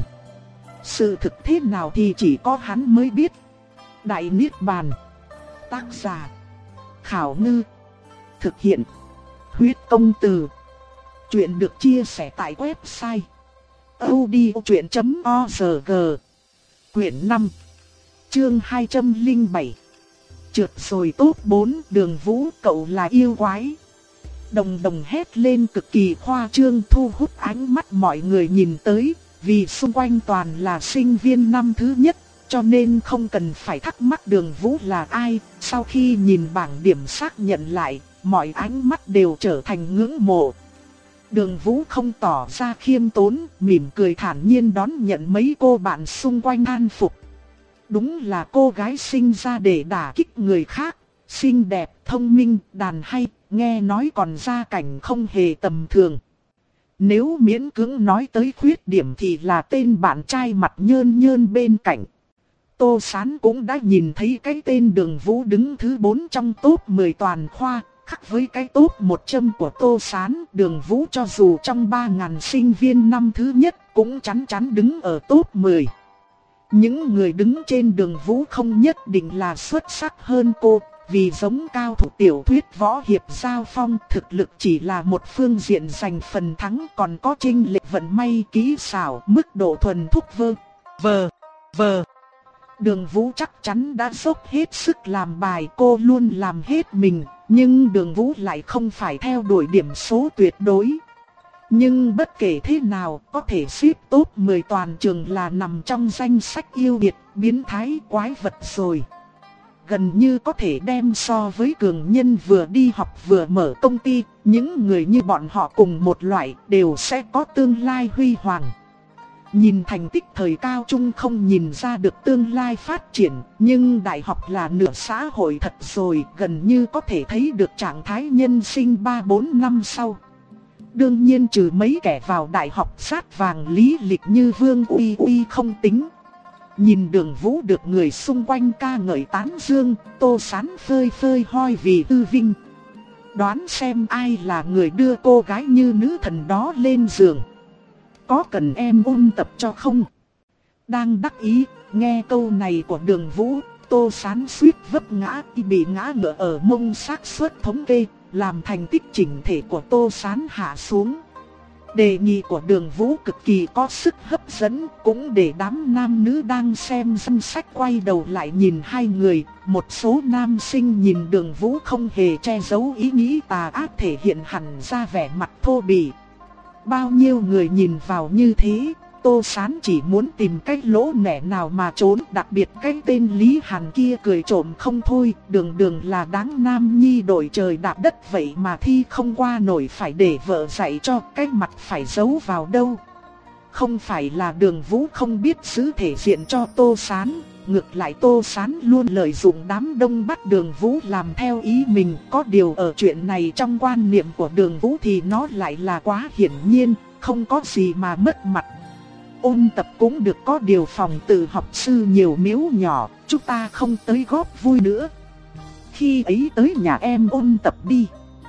Sự thực thế nào thì chỉ có hắn mới biết. Đại Niết Bàn. Tác giả Khảo Ngư. Thực hiện Huyết Công Từ. Chuyện được chia sẻ tại website audiochuyện chấm org. Quyển năm, chương hai trăm lẻ bảy. Trượt rồi top bốn, Đường Vũ cậu là yêu quái. Đồng đồng hét lên cực kỳ khoa trương, thu hút ánh mắt mọi người nhìn tới, vì xung quanh toàn là sinh viên năm thứ nhất, cho nên không cần phải thắc mắc Đường Vũ là ai. Sau khi nhìn bảng điểm xác nhận lại, mọi ánh mắt đều trở thành ngưỡng mộ. Đường Vũ không tỏ ra khiêm tốn, mỉm cười thản nhiên đón nhận mấy cô bạn xung quanh an phục. Đúng là cô gái sinh ra để đả kích người khác, xinh đẹp, thông minh, đàn hay, nghe nói còn gia cảnh không hề tầm thường. Nếu miễn cưỡng nói tới khuyết điểm thì là tên bạn trai mặt nhơn nhơn bên cạnh. Tô Sán cũng đã nhìn thấy cái tên Đường Vũ đứng thứ bốn trong top mười toàn khoa. Khác với cái top một trăm của Tô Sán, Đường Vũ cho dù trong ba nghìn sinh viên năm thứ nhất cũng chắn chắn đứng ở top mười. Những người đứng trên Đường Vũ không nhất định là xuất sắc hơn cô, vì giống cao thủ tiểu thuyết võ hiệp giao phong, thực lực chỉ là một phương diện giành phần thắng, còn có chênh lệch vận may, kỹ xảo, mức độ thuần thục vơ, vờ, vờ. Đường Vũ chắc chắn đã dốc hết sức làm bài, cô luôn làm hết mình. Nhưng Đường Vũ lại không phải theo đuổi điểm số tuyệt đối. Nhưng bất kể thế nào, có thể xếp top mười toàn trường là nằm trong danh sách yêu nghiệt, biến thái, quái vật rồi. gần như có thể đem so với cường nhân vừa đi học vừa mở công ty. Những người như bọn họ cùng một loại đều sẽ có tương lai huy hoàng. Nhìn thành tích thời cao trung không nhìn ra được tương lai phát triển, nhưng đại học là nửa xã hội thật rồi, gần như có thể thấy được trạng thái nhân sinh ba bốn năm sau. Đương nhiên trừ mấy kẻ vào đại học sát vàng lý lịch như Vương Uy Uy không tính. Nhìn Đường Vũ được người xung quanh ca ngợi tán dương, Tô Sán phơi phơi hoi vì hư vinh. Đoán xem ai là người đưa cô gái như nữ thần đó lên giường. Có cần em ôn tập cho không? Đang đắc ý, nghe câu này của Đường Vũ, Tô Sán suýt vấp ngã, bị ngã ngửa ở mông xác suất thống kê, làm thành tích chỉnh thể của Tô Sán hạ xuống. Đề nghị của Đường Vũ cực kỳ có sức hấp dẫn, cũng để đám nam nữ đang xem danh sách quay đầu lại nhìn hai người. Một số nam sinh nhìn Đường Vũ không hề che giấu ý nghĩ tà ác, thể hiện hẳn ra vẻ mặt thô bỉ. Bao nhiêu người nhìn vào như thế, Tô Sán chỉ muốn tìm cái lỗ nẻ nào mà trốn. Đặc biệt cái tên Lý Hàn kia cười trộm không thôi, đường đường là đáng nam nhi đổi trời đạp đất vậy mà thi không qua nổi, phải để vợ dạy cho, cái mặt phải giấu vào đâu. Không phải là Đường Vũ không biết giữ thể diện cho Tô Sán, ngược lại Tô Sán luôn lợi dụng đám đông bắt Đường Vũ làm theo ý mình. Có điều ở chuyện này trong quan niệm của Đường Vũ thì nó lại là quá hiển nhiên, không có gì mà mất mặt. Ôn tập cũng được, có điều phòng tự học sư nhiều miếu nhỏ, chúng ta không tới góp vui nữa. Khi ấy tới nhà em ôn tập đi.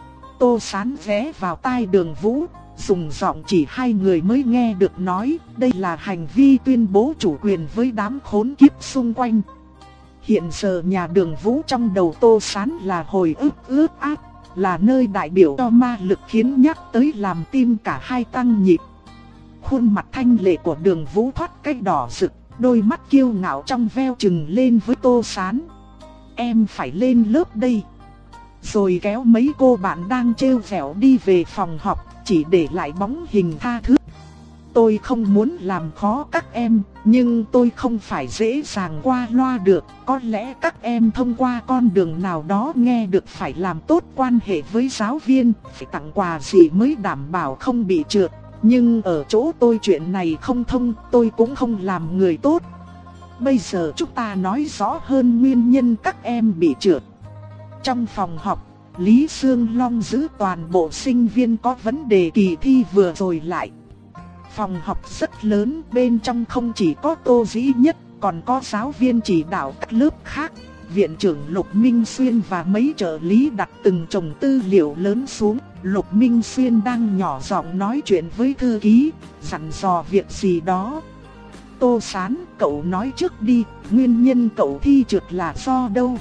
Tô Sán ghé vào tai Đường Vũ, dùng giọng chỉ hai người mới nghe được nói, đây là hành vi tuyên bố chủ quyền với đám khốn kiếp xung quanh. Hiện giờ nhà Đường Vũ trong đầu Tô Sán là hồi ức ướt át, là nơi đại biểu cho ma lực khiến nhắc tới làm tim cả hai tăng nhịp. Khuôn mặt thanh lệ của Đường Vũ thoát cái đỏ rực, đôi mắt kiêu ngạo trong veo trừng lên với Tô Sán. Em phải lên lớp đây. Rồi kéo mấy cô bạn đang trêu vẻo đi về phòng học, chỉ để lại bóng hình tha thứ. Tôi không muốn làm khó các em, nhưng tôi không phải dễ dàng qua loa được. Có lẽ các em thông qua con đường nào đó nghe được phải làm tốt quan hệ với giáo viên, phải tặng quà gì mới đảm bảo không bị trượt. Nhưng ở chỗ tôi chuyện này không thông, tôi cũng không làm người tốt. Bây giờ chúng ta nói rõ hơn nguyên nhân các em bị trượt. Trong phòng học, Lý Sương Long giữ toàn bộ sinh viên có vấn đề kỳ thi vừa rồi lại. Phòng học rất lớn, bên trong không chỉ có Tô Dĩ Nhất, còn có giáo viên chỉ đạo các lớp khác. Viện trưởng Lục Minh Xuyên và mấy trợ lý đặt từng chồng tư liệu lớn xuống. Lục Minh Xuyên đang nhỏ giọng nói chuyện với thư ký, dặn dò việc gì đó. Tô Sán, cậu nói trước đi, nguyên nhân cậu thi trượt là do đâu?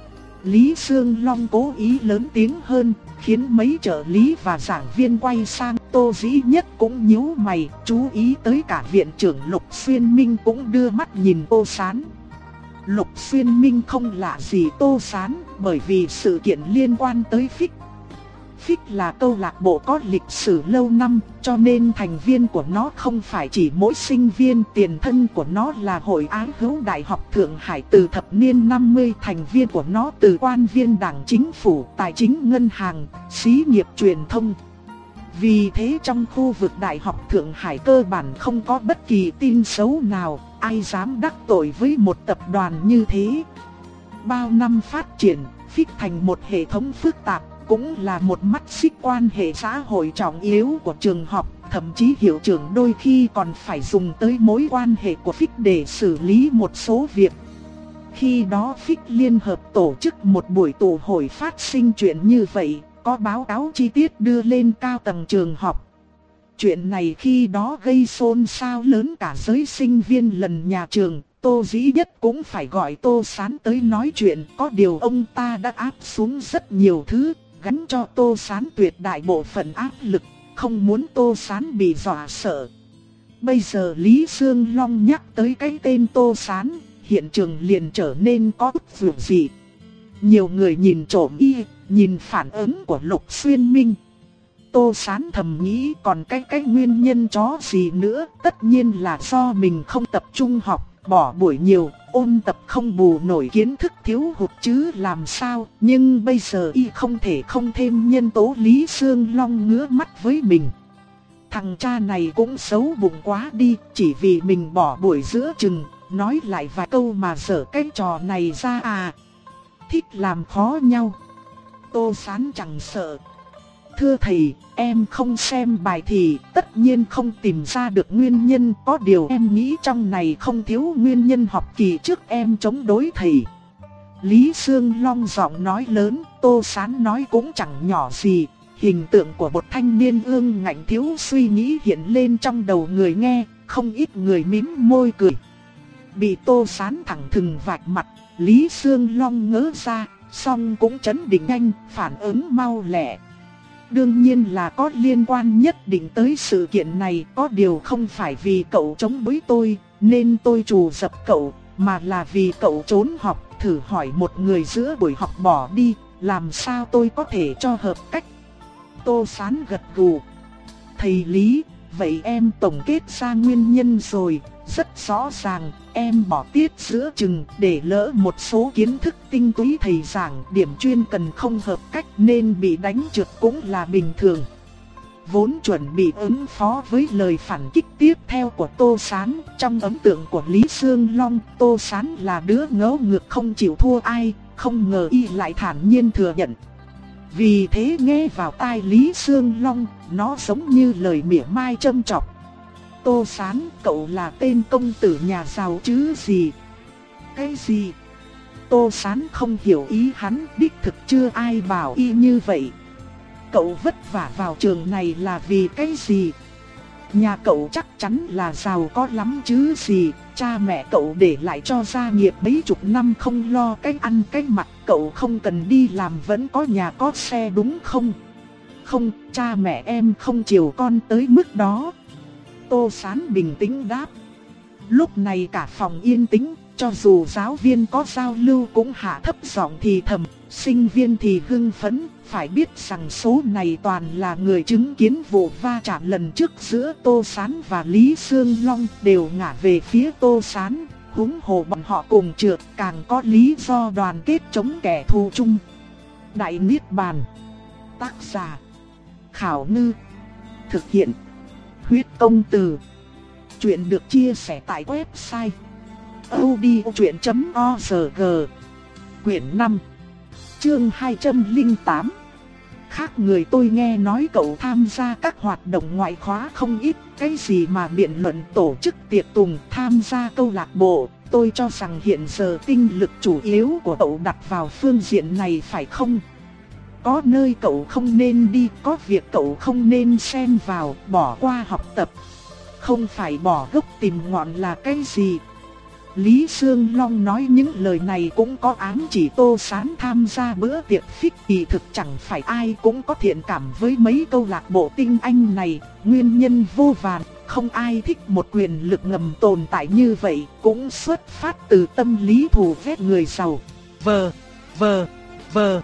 Lý Sương Long cố ý lớn tiếng hơn, khiến mấy trợ lý và giảng viên quay sang. Tô Dĩ Nhất cũng nhíu mày, chú ý tới cả viện trưởng Lục Xuyên Minh cũng đưa mắt nhìn Tô Sán. Lục Xuyên Minh không lạ gì Tô Sán, bởi vì sự kiện liên quan tới Phích. Phích là câu lạc bộ có lịch sử lâu năm, cho nên thành viên của nó không phải chỉ mỗi sinh viên. Tiền thân của nó là Hội Ái Hữu Đại học Thượng Hải từ thập niên năm mươi, thành viên của nó từ quan viên đảng chính phủ, tài chính ngân hàng, xí nghiệp truyền thông. Vì thế trong khu vực Đại học Thượng Hải cơ bản không có bất kỳ tin xấu nào, ai dám đắc tội với một tập đoàn như thế. Bao năm phát triển, Phích thành một hệ thống phức tạp, cũng là một mắt xích quan hệ xã hội trọng yếu của trường học. Thậm chí hiệu trưởng đôi khi còn phải dùng tới mối quan hệ của Phích để xử lý một số việc. Khi đó Phích liên hợp tổ chức một buổi tụ hội phát sinh chuyện như vậy, có báo cáo chi tiết đưa lên cao tầng trường học. Chuyện này khi đó gây xôn xao lớn cả giới sinh viên lần nhà trường. Tô Dĩ Nhất cũng phải gọi Tô Sán tới nói chuyện, có điều ông ta đã áp xuống rất nhiều thứ, gánh cho Tô Sán tuyệt đại bộ phận áp lực, không muốn Tô Sán bị dọa sợ. Bây giờ Lý Sương Long nhắc tới cái tên Tô Sán, hiện trường liền trở nên có chút vượng dị. Nhiều người nhìn trộm y, nhìn phản ứng của Lục Xuyên Minh. Tô Sán thầm nghĩ còn cái cái nguyên nhân chó gì nữa, tất nhiên là do mình không tập trung học, bỏ buổi nhiều, ôn tập không bù nổi kiến thức thiếu hụt chứ làm sao. Nhưng bây giờ y không thể không thêm nhân tố Lý Sương Long ngứa mắt với mình. Thằng cha này cũng xấu bụng quá đi, chỉ vì mình bỏ buổi giữa chừng, nói lại vài câu mà dở cái trò này ra à. Thích làm khó nhau. Tô Sán chẳng sợ. Thưa thầy, em không xem bài thì tất nhiên không tìm ra được nguyên nhân. Có điều em nghĩ trong này không thiếu nguyên nhân học kỳ trước em chống đối thầy. Lý Sương Long giọng nói lớn, Tô Sán nói cũng chẳng nhỏ gì. Hình tượng của một thanh niên ương ngạnh thiếu suy nghĩ hiện lên trong đầu người nghe, không ít người mím môi cười. Bị Tô Sán thẳng thừng vạch mặt, Lý Sương Long ngớ ra, song cũng trấn định nhanh, phản ứng mau lẹ. Đương nhiên là có liên quan nhất định tới sự kiện này, có điều không phải vì cậu chống đối tôi, nên tôi trù dập cậu, mà là vì cậu trốn học, thử hỏi một người giữa buổi học bỏ đi, làm sao tôi có thể cho hợp cách. Tô Sán gật gù. Thầy Lý, vậy em tổng kết ra nguyên nhân rồi, rất rõ ràng, em bỏ tiết giữa chừng để lỡ một số kiến thức tinh túy thầy giảng, điểm chuyên cần không hợp cách nên bị đánh trượt cũng là bình thường. Vốn chuẩn bị ứng phó với lời phản kích tiếp theo của Tô Sán, trong ấn tượng của Lý Sương Long, Tô Sán là đứa ngớ ngược không chịu thua ai, không ngờ y lại thản nhiên thừa nhận. Vì thế nghe vào tai Lý Sương Long, nó giống như lời mỉa mai châm chọc. Tô Sán, cậu là tên công tử nhà giàu chứ gì? Cái gì? Tô Sán không hiểu ý hắn, đích thực chưa ai bảo y như vậy. Cậu vất vả vào trường này là vì cái gì? Nhà cậu chắc chắn là giàu có lắm chứ gì, cha mẹ cậu để lại cho gia nghiệp mấy chục năm không lo cái ăn cái mặc, cậu không cần đi làm vẫn có nhà có xe đúng không? Không, cha mẹ em không chiều con tới mức đó. Tô Sán bình tĩnh đáp. Lúc này cả phòng yên tĩnh, cho dù giáo viên có giao lưu cũng hạ thấp giọng thì thầm, sinh viên thì hưng phấn. Phải biết rằng số này toàn là người chứng kiến vụ va chạm lần trước giữa Tô Sán và Lý Sương Long, đều ngả về phía Tô Sán, huống hồ bọn họ cùng trượt, càng có lý do đoàn kết chống kẻ thù chung. Đại Niết Bàn. Tác giả Khảo Ngư. Thực hiện Huyết Công Từ. Chuyện được chia sẻ tại website audiochuyện chấm org. Quyển năm, chương hai trăm lẻ tám. Khác người tôi nghe nói cậu tham gia các hoạt động ngoại khóa không ít, cái gì mà biện luận, tổ chức tiệc tùng, tham gia câu lạc bộ. Tôi cho rằng hiện giờ tinh lực chủ yếu của cậu đặt vào phương diện này phải không? Có nơi cậu không nên đi, có việc cậu không nên xen vào, bỏ qua học tập. Không phải bỏ gốc tìm ngọn là cái gì? Lý Sương Long nói những lời này cũng có ám chỉ Tô Sán tham gia bữa tiệc phích, kỳ thực chẳng phải ai cũng có thiện cảm với mấy câu lạc bộ tinh anh này, nguyên nhân vô vàn, không ai thích một quyền lực ngầm tồn tại như vậy, cũng xuất phát từ tâm lý thù ghét người giàu. Vờ, vờ, vờ.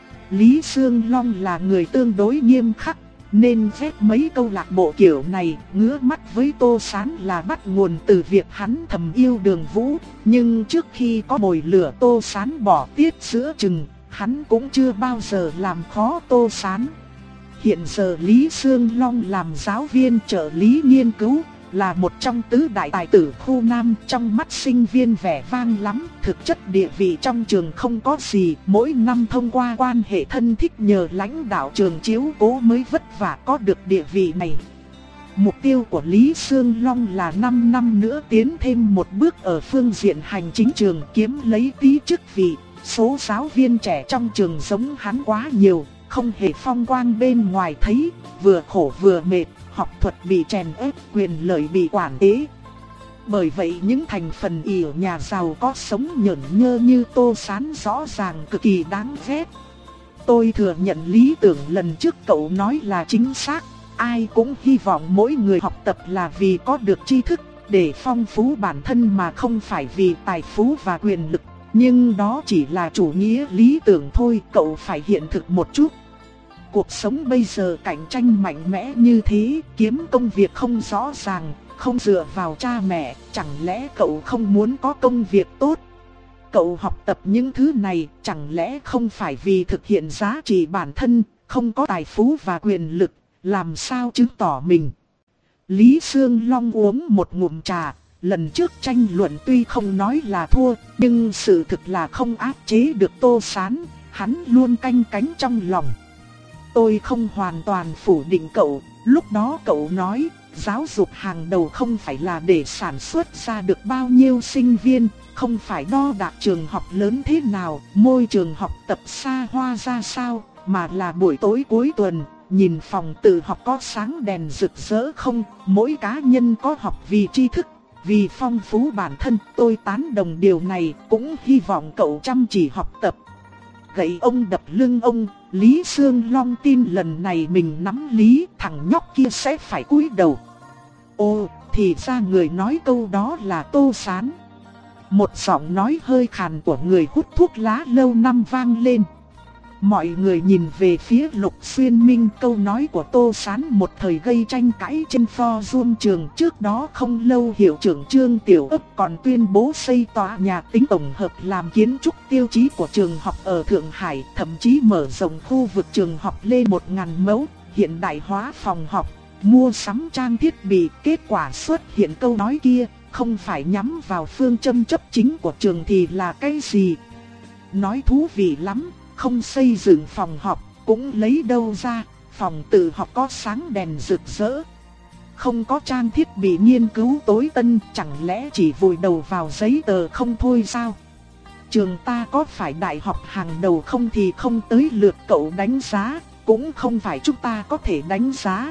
Lý Sương Long là người tương đối nghiêm khắc, nên ghét mấy câu lạc bộ kiểu này, ngứa mắt với Tô Sán là bắt nguồn từ việc hắn thầm yêu Đường Vũ. Nhưng trước khi có mồi lửa Tô Sán bỏ tiết giữa chừng, hắn cũng chưa bao giờ làm khó Tô Sán. Hiện giờ Lý Sương Long làm giáo viên trợ lý nghiên cứu, là một trong tứ đại tài tử khu Nam, trong mắt sinh viên vẻ vang lắm, thực chất địa vị trong trường không có gì, mỗi năm thông qua quan hệ thân thích nhờ lãnh đạo trường chiếu cố mới vất vả có được địa vị này. Mục tiêu của Lý Sương Long là năm năm nữa tiến thêm một bước ở phương diện hành chính trường, kiếm lấy tí chức vị. Số giáo viên trẻ trong trường giống hắn quá nhiều, không hề phong quang bên ngoài thấy, vừa khổ vừa mệt. Học thuật bị chèn ép, quyền lợi bị quản chế. Bởi vậy những thành phần ỉa nhà giàu có sống nhởn nhơ như Tô Sán rõ ràng cực kỳ đáng ghét. Tôi thừa nhận lý tưởng lần trước cậu nói là chính xác. Ai cũng hy vọng mỗi người học tập là vì có được tri thức, để phong phú bản thân mà không phải vì tài phú và quyền lực. Nhưng đó chỉ là chủ nghĩa lý tưởng thôi, cậu phải hiện thực một chút. Cuộc sống bây giờ cạnh tranh mạnh mẽ như thế, kiếm công việc không rõ ràng, không dựa vào cha mẹ, chẳng lẽ cậu không muốn có công việc tốt? Cậu học tập những thứ này chẳng lẽ không phải vì thực hiện giá trị bản thân, không có tài phú và quyền lực, làm sao chứng tỏ mình? Lý Sương Long uống một ngụm trà, lần trước tranh luận tuy không nói là thua, nhưng sự thực là không áp chế được Tô Sán, hắn luôn canh cánh trong lòng. Tôi không hoàn toàn phủ định cậu, lúc đó cậu nói, giáo dục hàng đầu không phải là để sản xuất ra được bao nhiêu sinh viên, không phải đo đạc trường học lớn thế nào, môi trường học tập xa hoa ra sao, mà là buổi tối cuối tuần, nhìn phòng tự học có sáng đèn rực rỡ không, mỗi cá nhân có học vì tri thức, vì phong phú bản thân. Tôi tán đồng điều này, cũng hy vọng cậu chăm chỉ học tập. Gậy ông đập lưng ông, Lý Sương Long tin lần này mình nắm lý, thằng nhóc kia sẽ phải cúi đầu. Ồ, thì ra người nói câu đó là Tô Sán. Một giọng nói hơi khàn của người hút thuốc lá lâu năm vang lên. Mọi người nhìn về phía Lục Xuyên Minh, câu nói của Tô Sán một thời gây tranh cãi trên forum trường. Trước đó không lâu hiệu trưởng Trương Tiểu Ấp còn tuyên bố xây tòa nhà tính tổng hợp làm kiến trúc tiêu chí của trường học ở Thượng Hải, thậm chí mở rộng khu vực trường học lên một nghìn mẫu, hiện đại hóa phòng học, mua sắm trang thiết bị. Kết quả xuất hiện câu nói kia, không phải nhắm vào phương châm chấp chính của trường thì là cái gì? Nói thú vị lắm. Không xây dựng phòng học, cũng lấy đâu ra, phòng tự học có sáng đèn rực rỡ. Không có trang thiết bị nghiên cứu tối tân, chẳng lẽ chỉ vùi đầu vào giấy tờ không thôi sao? Trường ta có phải đại học hàng đầu không thì không tới lượt cậu đánh giá, cũng không phải chúng ta có thể đánh giá.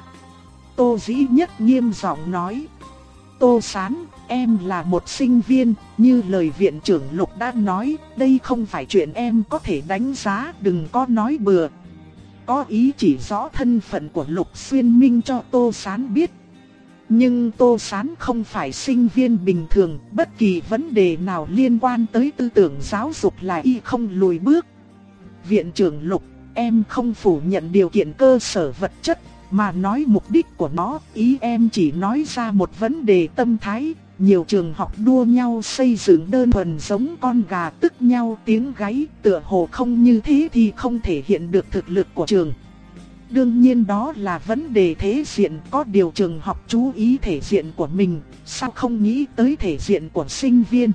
Tô Dĩ Nhất nghiêm giọng nói. Tô Sán, em là một sinh viên, như lời viện trưởng Lục đã nói, đây không phải chuyện em có thể đánh giá, đừng có nói bừa. Có ý chỉ rõ thân phận của Lục Xuyên Minh cho Tô Sán biết. Nhưng Tô Sán không phải sinh viên bình thường, bất kỳ vấn đề nào liên quan tới tư tưởng giáo dục là y không lùi bước. Viện trưởng Lục, em không phủ nhận điều kiện cơ sở vật chất, mà nói mục đích của nó, ý em chỉ nói ra một vấn đề tâm thái. Nhiều trường học đua nhau xây dựng đơn thuần giống con gà tức nhau tiếng gáy, tựa hồ không như thế thì không thể hiện được thực lực của trường. Đương nhiên đó là vấn đề thể diện, có điều trường học chú ý thể diện của mình, sao không nghĩ tới thể diện của sinh viên.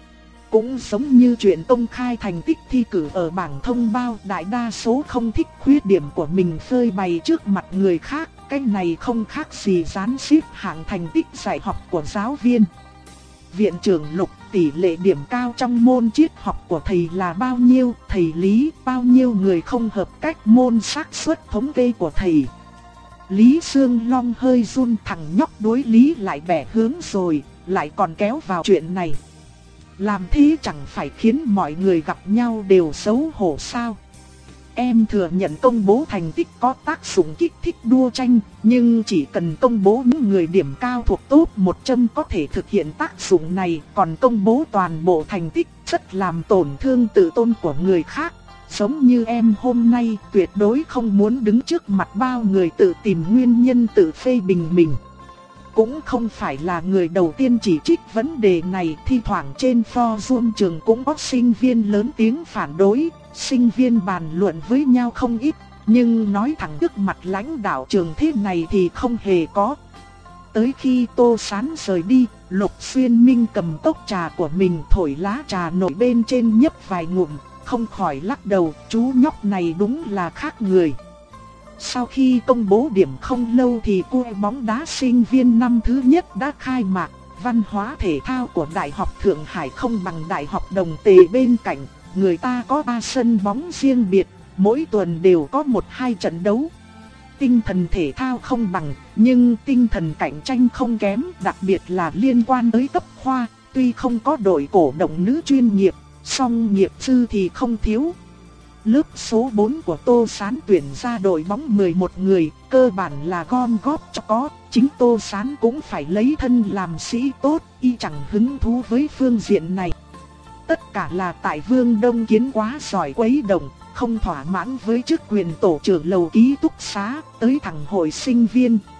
Cũng giống như chuyện công khai thành tích thi cử ở bảng thông báo, đại đa số không thích khuyết điểm của mình phơi bày trước mặt người khác, cái này không khác gì dán xếp hạng thành tích dạy học của giáo viên. Viện trưởng Lục, tỷ lệ điểm cao trong môn triết học của thầy là bao nhiêu? Thầy Lý, bao nhiêu người không hợp cách môn xác suất thống kê của thầy? Lý Sương Long hơi run, thằng nhóc đối lý lại bẻ hướng rồi, lại còn kéo vào chuyện này. Làm thế chẳng phải khiến mọi người gặp nhau đều xấu hổ sao? Em thừa nhận công bố thành tích có tác dụng kích thích đua tranh, nhưng chỉ cần công bố những người điểm cao thuộc top một trăm có thể thực hiện tác dụng này, còn công bố toàn bộ thành tích rất làm tổn thương tự tôn của người khác. Giống như em hôm nay tuyệt đối không muốn đứng trước mặt bao người tự tìm nguyên nhân tự phê bình mình. Cũng không phải là người đầu tiên chỉ trích vấn đề này, thi thoảng trên forum trường cũng có sinh viên lớn tiếng phản đối, sinh viên bàn luận với nhau không ít, nhưng nói thẳng trước mặt lãnh đạo trường thế này thì không hề có. Tới khi Tô Sán rời đi, Lục Xuyên Minh cầm cốc trà của mình thổi lá trà nổi bên trên nhấp vài ngụm, không khỏi lắc đầu, chú nhóc này đúng là khác người. Sau khi công bố điểm không lâu thì cua bóng đá sinh viên năm thứ nhất đã khai mạc. Văn hóa thể thao của Đại học Thượng Hải không bằng Đại học Đồng Tề bên cạnh. Người ta có ba sân bóng riêng biệt, mỗi tuần đều có một hai trận đấu. Tinh thần thể thao không bằng, nhưng tinh thần cạnh tranh không kém, đặc biệt là liên quan tới cấp khoa. Tuy không có đội cổ động nữ chuyên nghiệp, song nghiệp dư thì không thiếu. Lớp số bốn của Tô Sán tuyển ra đội bóng mười một người, cơ bản là gom góp cho có, chính Tô Sán cũng phải lấy thân làm sĩ tốt, y chẳng hứng thú với phương diện này. Tất cả là tại Vương Đông Kiến quá giỏi quấy động, không thỏa mãn với chức quyền tổ trưởng lầu ký túc xá, tới thẳng hội sinh viên,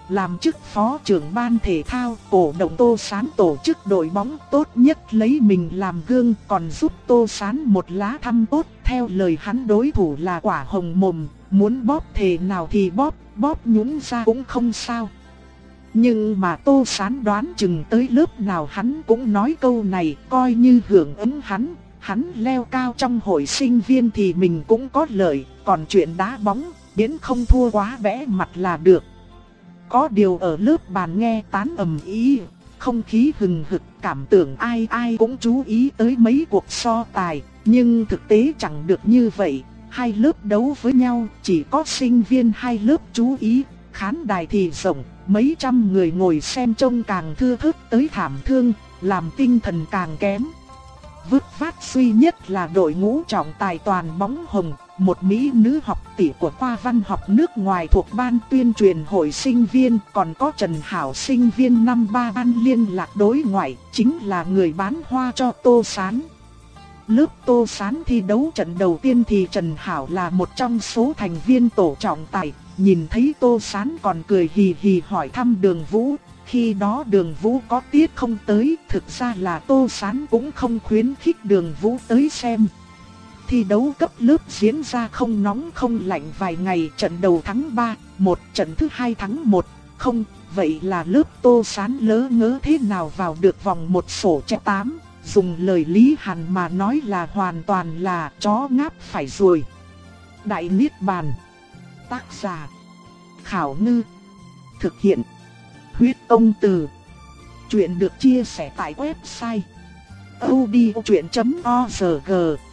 làm chức phó trưởng ban thể thao, cổ động Tô Sán tổ chức đội bóng, tốt nhất lấy mình làm gương, còn giúp Tô Sán một lá thăm tốt. Theo lời hắn, đối thủ là quả hồng mồm, muốn bóp thể nào thì bóp, bóp nhũn ra cũng không sao. Nhưng mà Tô Sán đoán chừng tới lớp nào hắn cũng nói câu này, coi như hưởng ứng hắn. Hắn leo cao trong hội sinh viên thì mình cũng có lợi, còn chuyện đá bóng, miễn không thua quá bẽ mặt là được. Có điều ở lớp bàn nghe tán ầm ĩ, không khí hừng hực, cảm tưởng ai ai cũng chú ý tới mấy cuộc so tài. Nhưng thực tế chẳng được như vậy, hai lớp đấu với nhau, chỉ có sinh viên hai lớp chú ý, khán đài thì rộng, mấy trăm người ngồi xem trông càng thưa thớt tới thảm thương, làm tinh thần càng kém. Vứt vát duy nhất là đội ngũ trọng tài toàn bóng hồng, một mỹ nữ học tỷ của khoa văn học nước ngoài thuộc ban tuyên truyền hội sinh viên, còn có Trần Hảo sinh viên năm ba ban liên lạc đối ngoại, chính là người bán hoa cho Tô Sán. Lớp Tô Sán thi đấu trận đầu tiên thì Trần Hảo là một trong số thành viên tổ trọng tài, nhìn thấy Tô Sán còn cười hì hì hỏi thăm Đường Vũ. Khi đó Đường Vũ có tiết không tới, thực ra là Tô Sán cũng không khuyến khích Đường Vũ tới xem. Thi đấu cấp lớp diễn ra không nóng không lạnh vài ngày, trận đầu thắng ba một, trận thứ hai thắng một không, vậy là lớp Tô Sán lỡ ngớ thế nào vào được vòng một sổ chép tám, dùng lời Lý Hàn mà nói là hoàn toàn là chó ngáp phải ruồi. Đại Niết Bàn. Tác giả Khảo Ngư. Thực hiện Huyết Công Từ. Chuyện được chia sẻ tại website audiochuyện chấm org.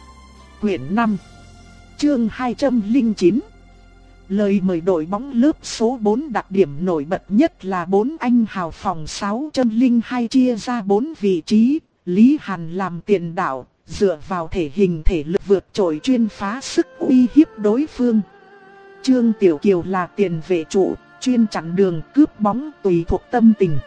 Quyển năm, chương hai trăm lẻ chín. Lời mời đội bóng lớp số bốn. Đặc điểm nổi bật nhất là bốn anh hào phòng sáu trăm lẻ hai chia ra bốn vị trí. Lý Hàn làm tiền đạo, dựa vào thể hình thể lực vượt trội chuyên phá sức uy hiếp đối phương. Trương Tiểu Kiều là tiền vệ trụ, chuyên chặn đường cướp bóng tùy thuộc tâm tình.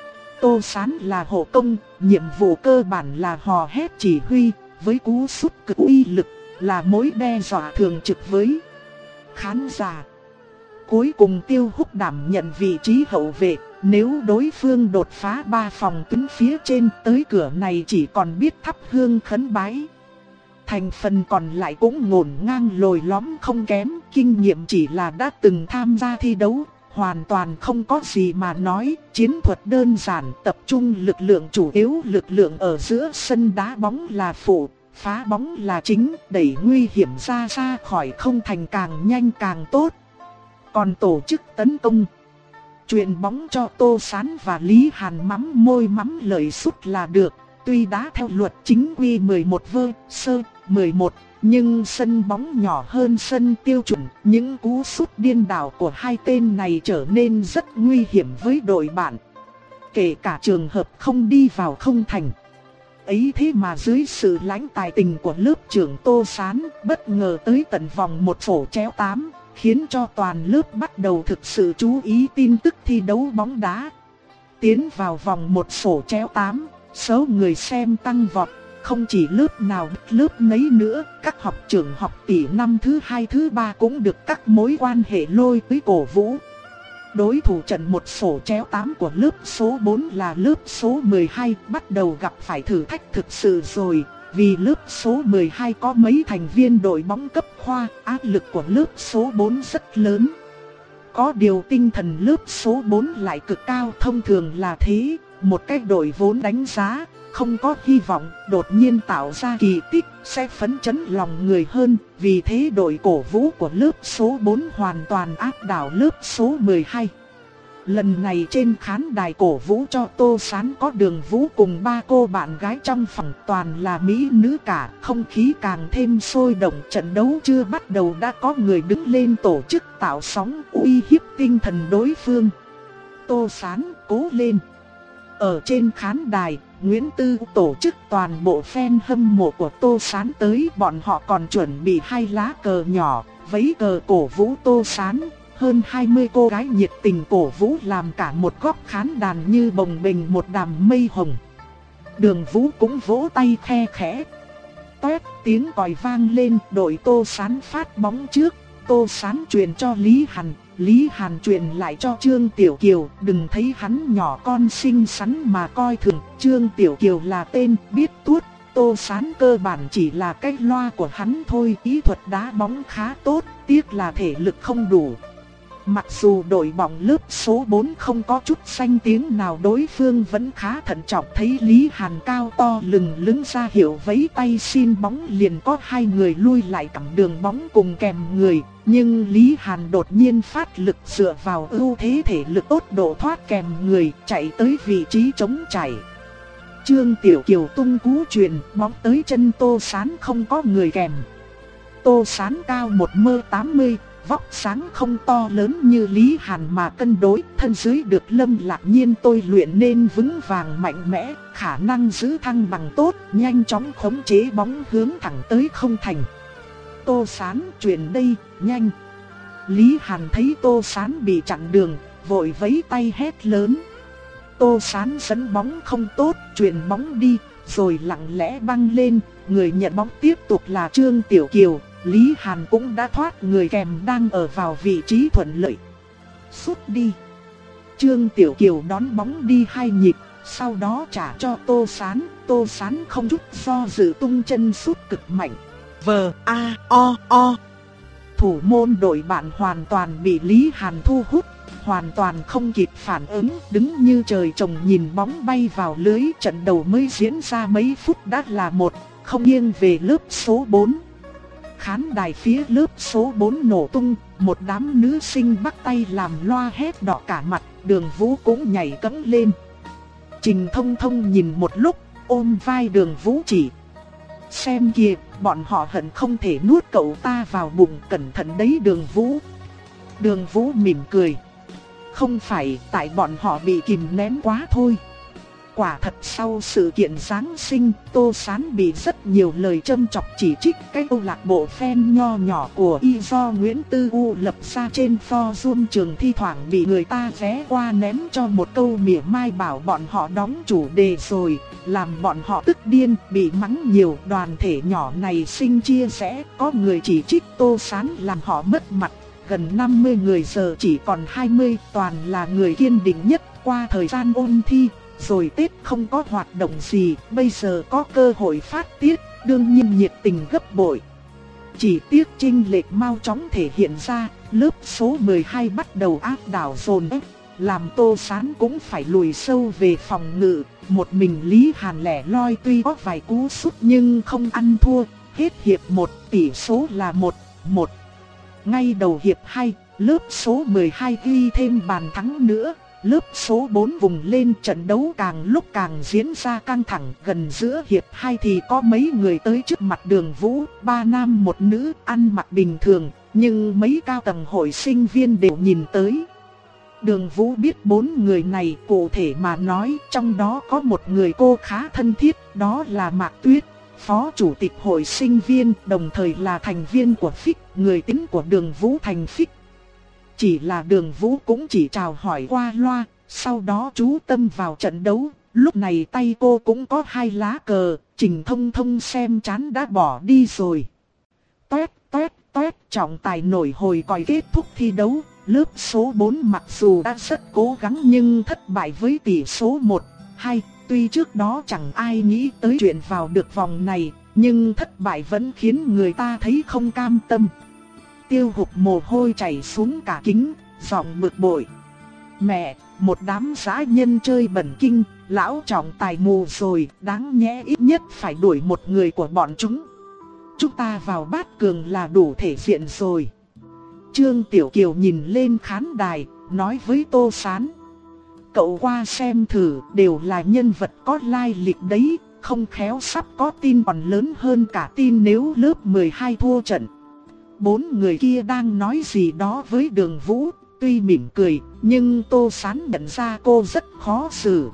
Tô Sán là hộ công, nhiệm vụ cơ bản là hò hét chỉ huy, với cú sút cực uy lực, là mối đe dọa thường trực với khán giả. Cuối cùng Tiêu Húc đảm nhận vị trí hậu vệ, nếu đối phương đột phá ba phòng tuyến phía trên tới cửa này chỉ còn biết thắp hương khấn bái. Thành phần còn lại cũng ngổn ngang lồi lõm không kém, kinh nghiệm chỉ là đã từng tham gia thi đấu, hoàn toàn không có gì mà nói, chiến thuật đơn giản, tập trung lực lượng chủ yếu, lực lượng ở giữa sân đá bóng là phụ, phá bóng là chính, đẩy nguy hiểm ra xa khỏi không thành càng nhanh càng tốt. Còn tổ chức tấn công, chuyền bóng cho Tô Sán và Lý Hàn mắm môi mắm lời sút là được. Tuy đá theo luật chính quy mười một vơ sơ mười một, nhưng sân bóng nhỏ hơn sân tiêu chuẩn, những cú sút điên đảo của hai tên này trở nên rất nguy hiểm với đội bạn. Kể cả trường hợp không đi vào không thành. Ấy thế mà dưới sự lãnh tài tình của lớp trưởng Tô Sán, bất ngờ tới tận vòng một sổ chéo tám, khiến cho toàn lớp bắt đầu thực sự chú ý tin tức thi đấu bóng đá. Tiến vào vòng một sổ chéo tám, số người xem tăng vọt, không chỉ lớp nào lớp nấy nữa, các học trưởng học tỷ năm thứ hai thứ ba cũng được các mối quan hệ lôi tới cổ vũ. Đối thủ trận một sổ chéo tám của lớp số bốn là lớp số mười hai, bắt đầu gặp phải thử thách thực sự rồi, vì lớp số mười hai có mấy thành viên đội bóng cấp khoa, áp lực của lớp số bốn rất lớn. Có điều tinh thần lớp số bốn lại cực cao, thông thường là thế, một cái đội vốn đánh giá không có hy vọng, đột nhiên tạo ra kỳ tích sẽ phấn chấn lòng người hơn, vì thế đội cổ vũ của lớp số bốn hoàn toàn áp đảo lớp số mười hai. Lần này trên khán đài cổ vũ cho Tô Sán có Đường Vũ cùng ba cô bạn gái trong phòng, toàn là mỹ nữ cả, không khí càng thêm sôi động. Trận đấu chưa bắt đầu đã có người đứng lên tổ chức tạo sóng uy hiếp tinh thần đối phương. Tô Sán cố lên. Ở trên khán đài, Nguyễn Tư tổ chức toàn bộ fan hâm mộ của Tô Sán tới, bọn họ còn chuẩn bị hai lá cờ nhỏ, vấy cờ cổ vũ Tô Sán. Hơn hai mươi cô gái nhiệt tình cổ vũ làm cả một góc khán đàn như bồng bềnh một đám mây hồng. Đường Vũ cũng vỗ tay khe khẽ. Toét tiếng còi vang lên, đội Tô Sán phát bóng trước. Tô Sán truyền cho Lý Hàn, Lý Hàn truyền lại cho Trương Tiểu Kiều, đừng thấy hắn nhỏ con xinh xắn mà coi thường, Trương Tiểu Kiều là tên biết tuốt, Tô Sán cơ bản chỉ là cái loa của hắn thôi, kỹ thuật đá bóng khá tốt, tiếc là thể lực không đủ. Mặc dù đội bóng lớp số bốn không có chút danh tiếng nào, đối phương vẫn khá thận trọng, thấy Lý Hàn cao to lừng lững ra hiệu vẫy tay xin bóng, liền có hai người lui lại cản đường bóng cùng kèm người. Nhưng Lý Hàn đột nhiên phát lực dựa vào ưu thế thể lực tốt độ thoát kèm người, chạy tới vị trí trống chảy. Trương Tiểu Kiều tung cú chuyền, bóng tới chân Tô Sán không có người kèm. Tô Sán cao một mét tám mươi, vóc sáng không to lớn như Lý Hàn mà cân đối, thân dưới được Lâm Lạc Nhiên tôi luyện nên vững vàng mạnh mẽ, khả năng giữ thăng bằng tốt, nhanh chóng khống chế bóng hướng thẳng tới không thành. Tô Sán chuyển đây, nhanh. Lý Hàn thấy Tô Sán bị chặn đường, vội vẫy tay hét lớn. Tô Sán dẫn bóng không tốt, chuyển bóng đi, rồi lặng lẽ băng lên, người nhận bóng tiếp tục là Trương Tiểu Kiều. Lý Hàn cũng đã thoát người kèm đang ở vào vị trí thuận lợi. Sút đi. Trương Tiểu Kiều đón bóng đi hai nhịp, sau đó trả cho Tô Sán. Tô Sán không chút do dự tung chân sút cực mạnh. Vờ a o o. Thủ môn đội bạn hoàn toàn bị Lý Hàn thu hút, hoàn toàn không kịp phản ứng, đứng như trời trồng nhìn bóng bay vào lưới. Trận đầu mới diễn ra mấy phút đã là một không nghiêng về lớp số bốn. Khán đài phía lớp số bốn nổ tung, một đám nữ sinh bắt tay làm loa hét đỏ cả mặt, Đường Vũ cũng nhảy cẫng lên. Trình Thông Thông nhìn một lúc, ôm vai Đường Vũ chỉ. Xem kìa, bọn họ hận không thể nuốt cậu ta vào bụng, cẩn thận đấy Đường Vũ. Đường Vũ mỉm cười. Không phải, tại bọn họ bị kìm nén quá thôi. Quả thật sau sự kiện Giáng sinh, Tô Sán bị rất nhiều lời châm chọc chỉ trích. Cái câu lạc bộ fan nho nhỏ của y do Nguyễn Tư U lập ra trên forum trường thi thoảng bị người ta ghé qua ném cho một câu mỉa mai bảo bọn họ đóng chủ đề rồi, làm bọn họ tức điên, bị mắng nhiều. Đoàn thể nhỏ này sinh chia rẽ, có người chỉ trích Tô Sán làm họ mất mặt. Gần năm mươi người giờ chỉ còn hai mươi, toàn là người kiên định nhất. Qua thời gian ôn thi, rồi Tết không có hoạt động gì, bây giờ có cơ hội phát tiết, đương nhiên nhiệt tình gấp bội. Chỉ tiếc chênh lệch mau chóng thể hiện ra, lớp số mười hai bắt đầu áp đảo dồn ép, làm Tô Sán cũng phải lùi sâu về phòng ngự. Một mình Lý Hàn lẻ loi, tuy có vài cú sút nhưng không ăn thua. Hết hiệp một, tỷ số là một một. Ngay đầu hiệp hai, lớp số mười hai ghi thêm bàn thắng nữa. Lớp số bốn vùng lên, trận đấu càng lúc càng diễn ra căng thẳng. Gần giữa hiệp hai thì có mấy người tới trước mặt Đường Vũ, ba nam một nữ, ăn mặc bình thường, nhưng mấy cao tầng hội sinh viên đều nhìn tới. Đường Vũ biết bốn người này, cụ thể mà nói, trong đó có một người cô khá thân thiết, đó là Mạc Tuyết, phó chủ tịch hội sinh viên, đồng thời là thành viên của ép i xê, người tín của Đường Vũ thành ép i xê. Chỉ là Đường Vũ cũng chỉ chào hỏi qua loa, sau đó chú tâm vào trận đấu. Lúc này tay cô cũng có hai lá cờ, Trình Thông Thông xem chán đã bỏ đi rồi. Toét toét toét, trọng tài nổi hồi còi kết thúc thi đấu. Lớp số bốn mặc dù đã rất cố gắng nhưng thất bại với tỷ số một hai. Tuy trước đó chẳng ai nghĩ tới chuyện vào được vòng này, nhưng thất bại vẫn khiến người ta thấy không cam tâm. Tiêu Hục mồ hôi chảy xuống cả kính, giọng bực bội. Mẹ, một đám dã nhân chơi bẩn kinh, lão trọng tài mù rồi, đáng nhẽ ít nhất phải đuổi một người của bọn chúng. Chúng ta vào bát cường là đủ thể diện rồi. Trương Tiểu Kiều nhìn lên khán đài, nói với Tô Sán. Cậu qua xem thử, đều là nhân vật có lai lịch đấy, không khéo sắp có tin còn lớn hơn cả tin nếu lớp mười hai thua trận. Bốn người kia đang nói gì đó với Đường Vũ, tuy mỉm cười, nhưng Tô Sán nhận ra cô rất khó xử.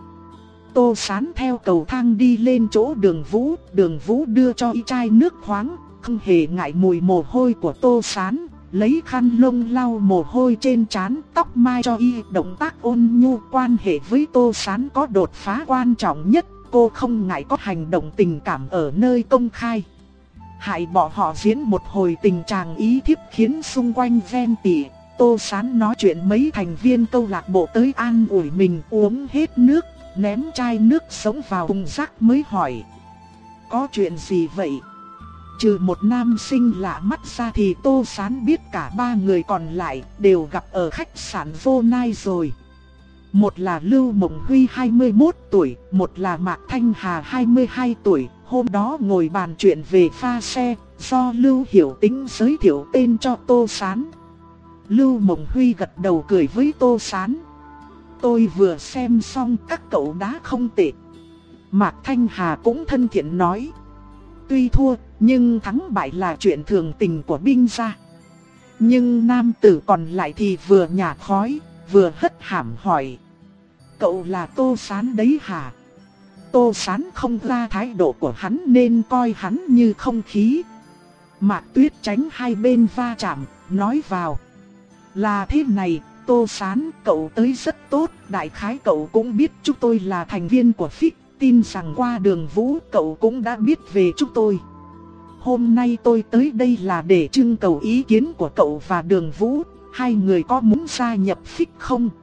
Tô Sán theo cầu thang đi lên chỗ Đường Vũ, Đường Vũ đưa cho y chai nước khoáng, không hề ngại mùi mồ hôi của Tô Sán, lấy khăn lông lau mồ hôi trên trán, tóc mai cho y. Động tác ôn nhu, quan hệ với Tô Sán có đột phá quan trọng nhất, cô không ngại có hành động tình cảm ở nơi công khai. Hại bỏ họ diễn một hồi tình chàng ý thiếp khiến xung quanh ghen tị. Tô Sán nói chuyện mấy thành viên câu lạc bộ tới an ủi mình, uống hết nước, ném chai nước sống vào thùng rác mới hỏi. Có chuyện gì vậy? Trừ một nam sinh lạ mắt ra thì Tô Sán biết cả ba người còn lại đều gặp ở khách sạn Vô Nai rồi. Một là Lưu Mộng Huy hai mươi mốt tuổi, một là Mạc Thanh Hà hai mươi hai tuổi. Hôm đó ngồi bàn chuyện về pha xe, do Lưu Hiểu Tĩnh giới thiệu tên cho Tô Sán. Lưu Mộng Huy gật đầu cười với Tô Sán. Tôi vừa xem xong các cậu đá không tệ. Mạc Thanh Hà cũng thân thiện nói. Tuy thua, nhưng thắng bại là chuyện thường tình của binh gia. Nhưng nam tử còn lại thì vừa nhả khói, vừa hất hàm hỏi. Cậu là Tô Sán đấy hả? Tô Sán không ra thái độ của hắn nên coi hắn như không khí. Mạc Tuyết tránh hai bên va chạm, nói vào. Là thế này, Tô Sán, cậu tới rất tốt, đại khái cậu cũng biết chúng tôi là thành viên của ép i xê, tin rằng qua Đường Vũ cậu cũng đã biết về chúng tôi. Hôm nay tôi tới đây là để trưng cầu ý kiến của cậu và Đường Vũ, hai người có muốn gia nhập ép i xê không?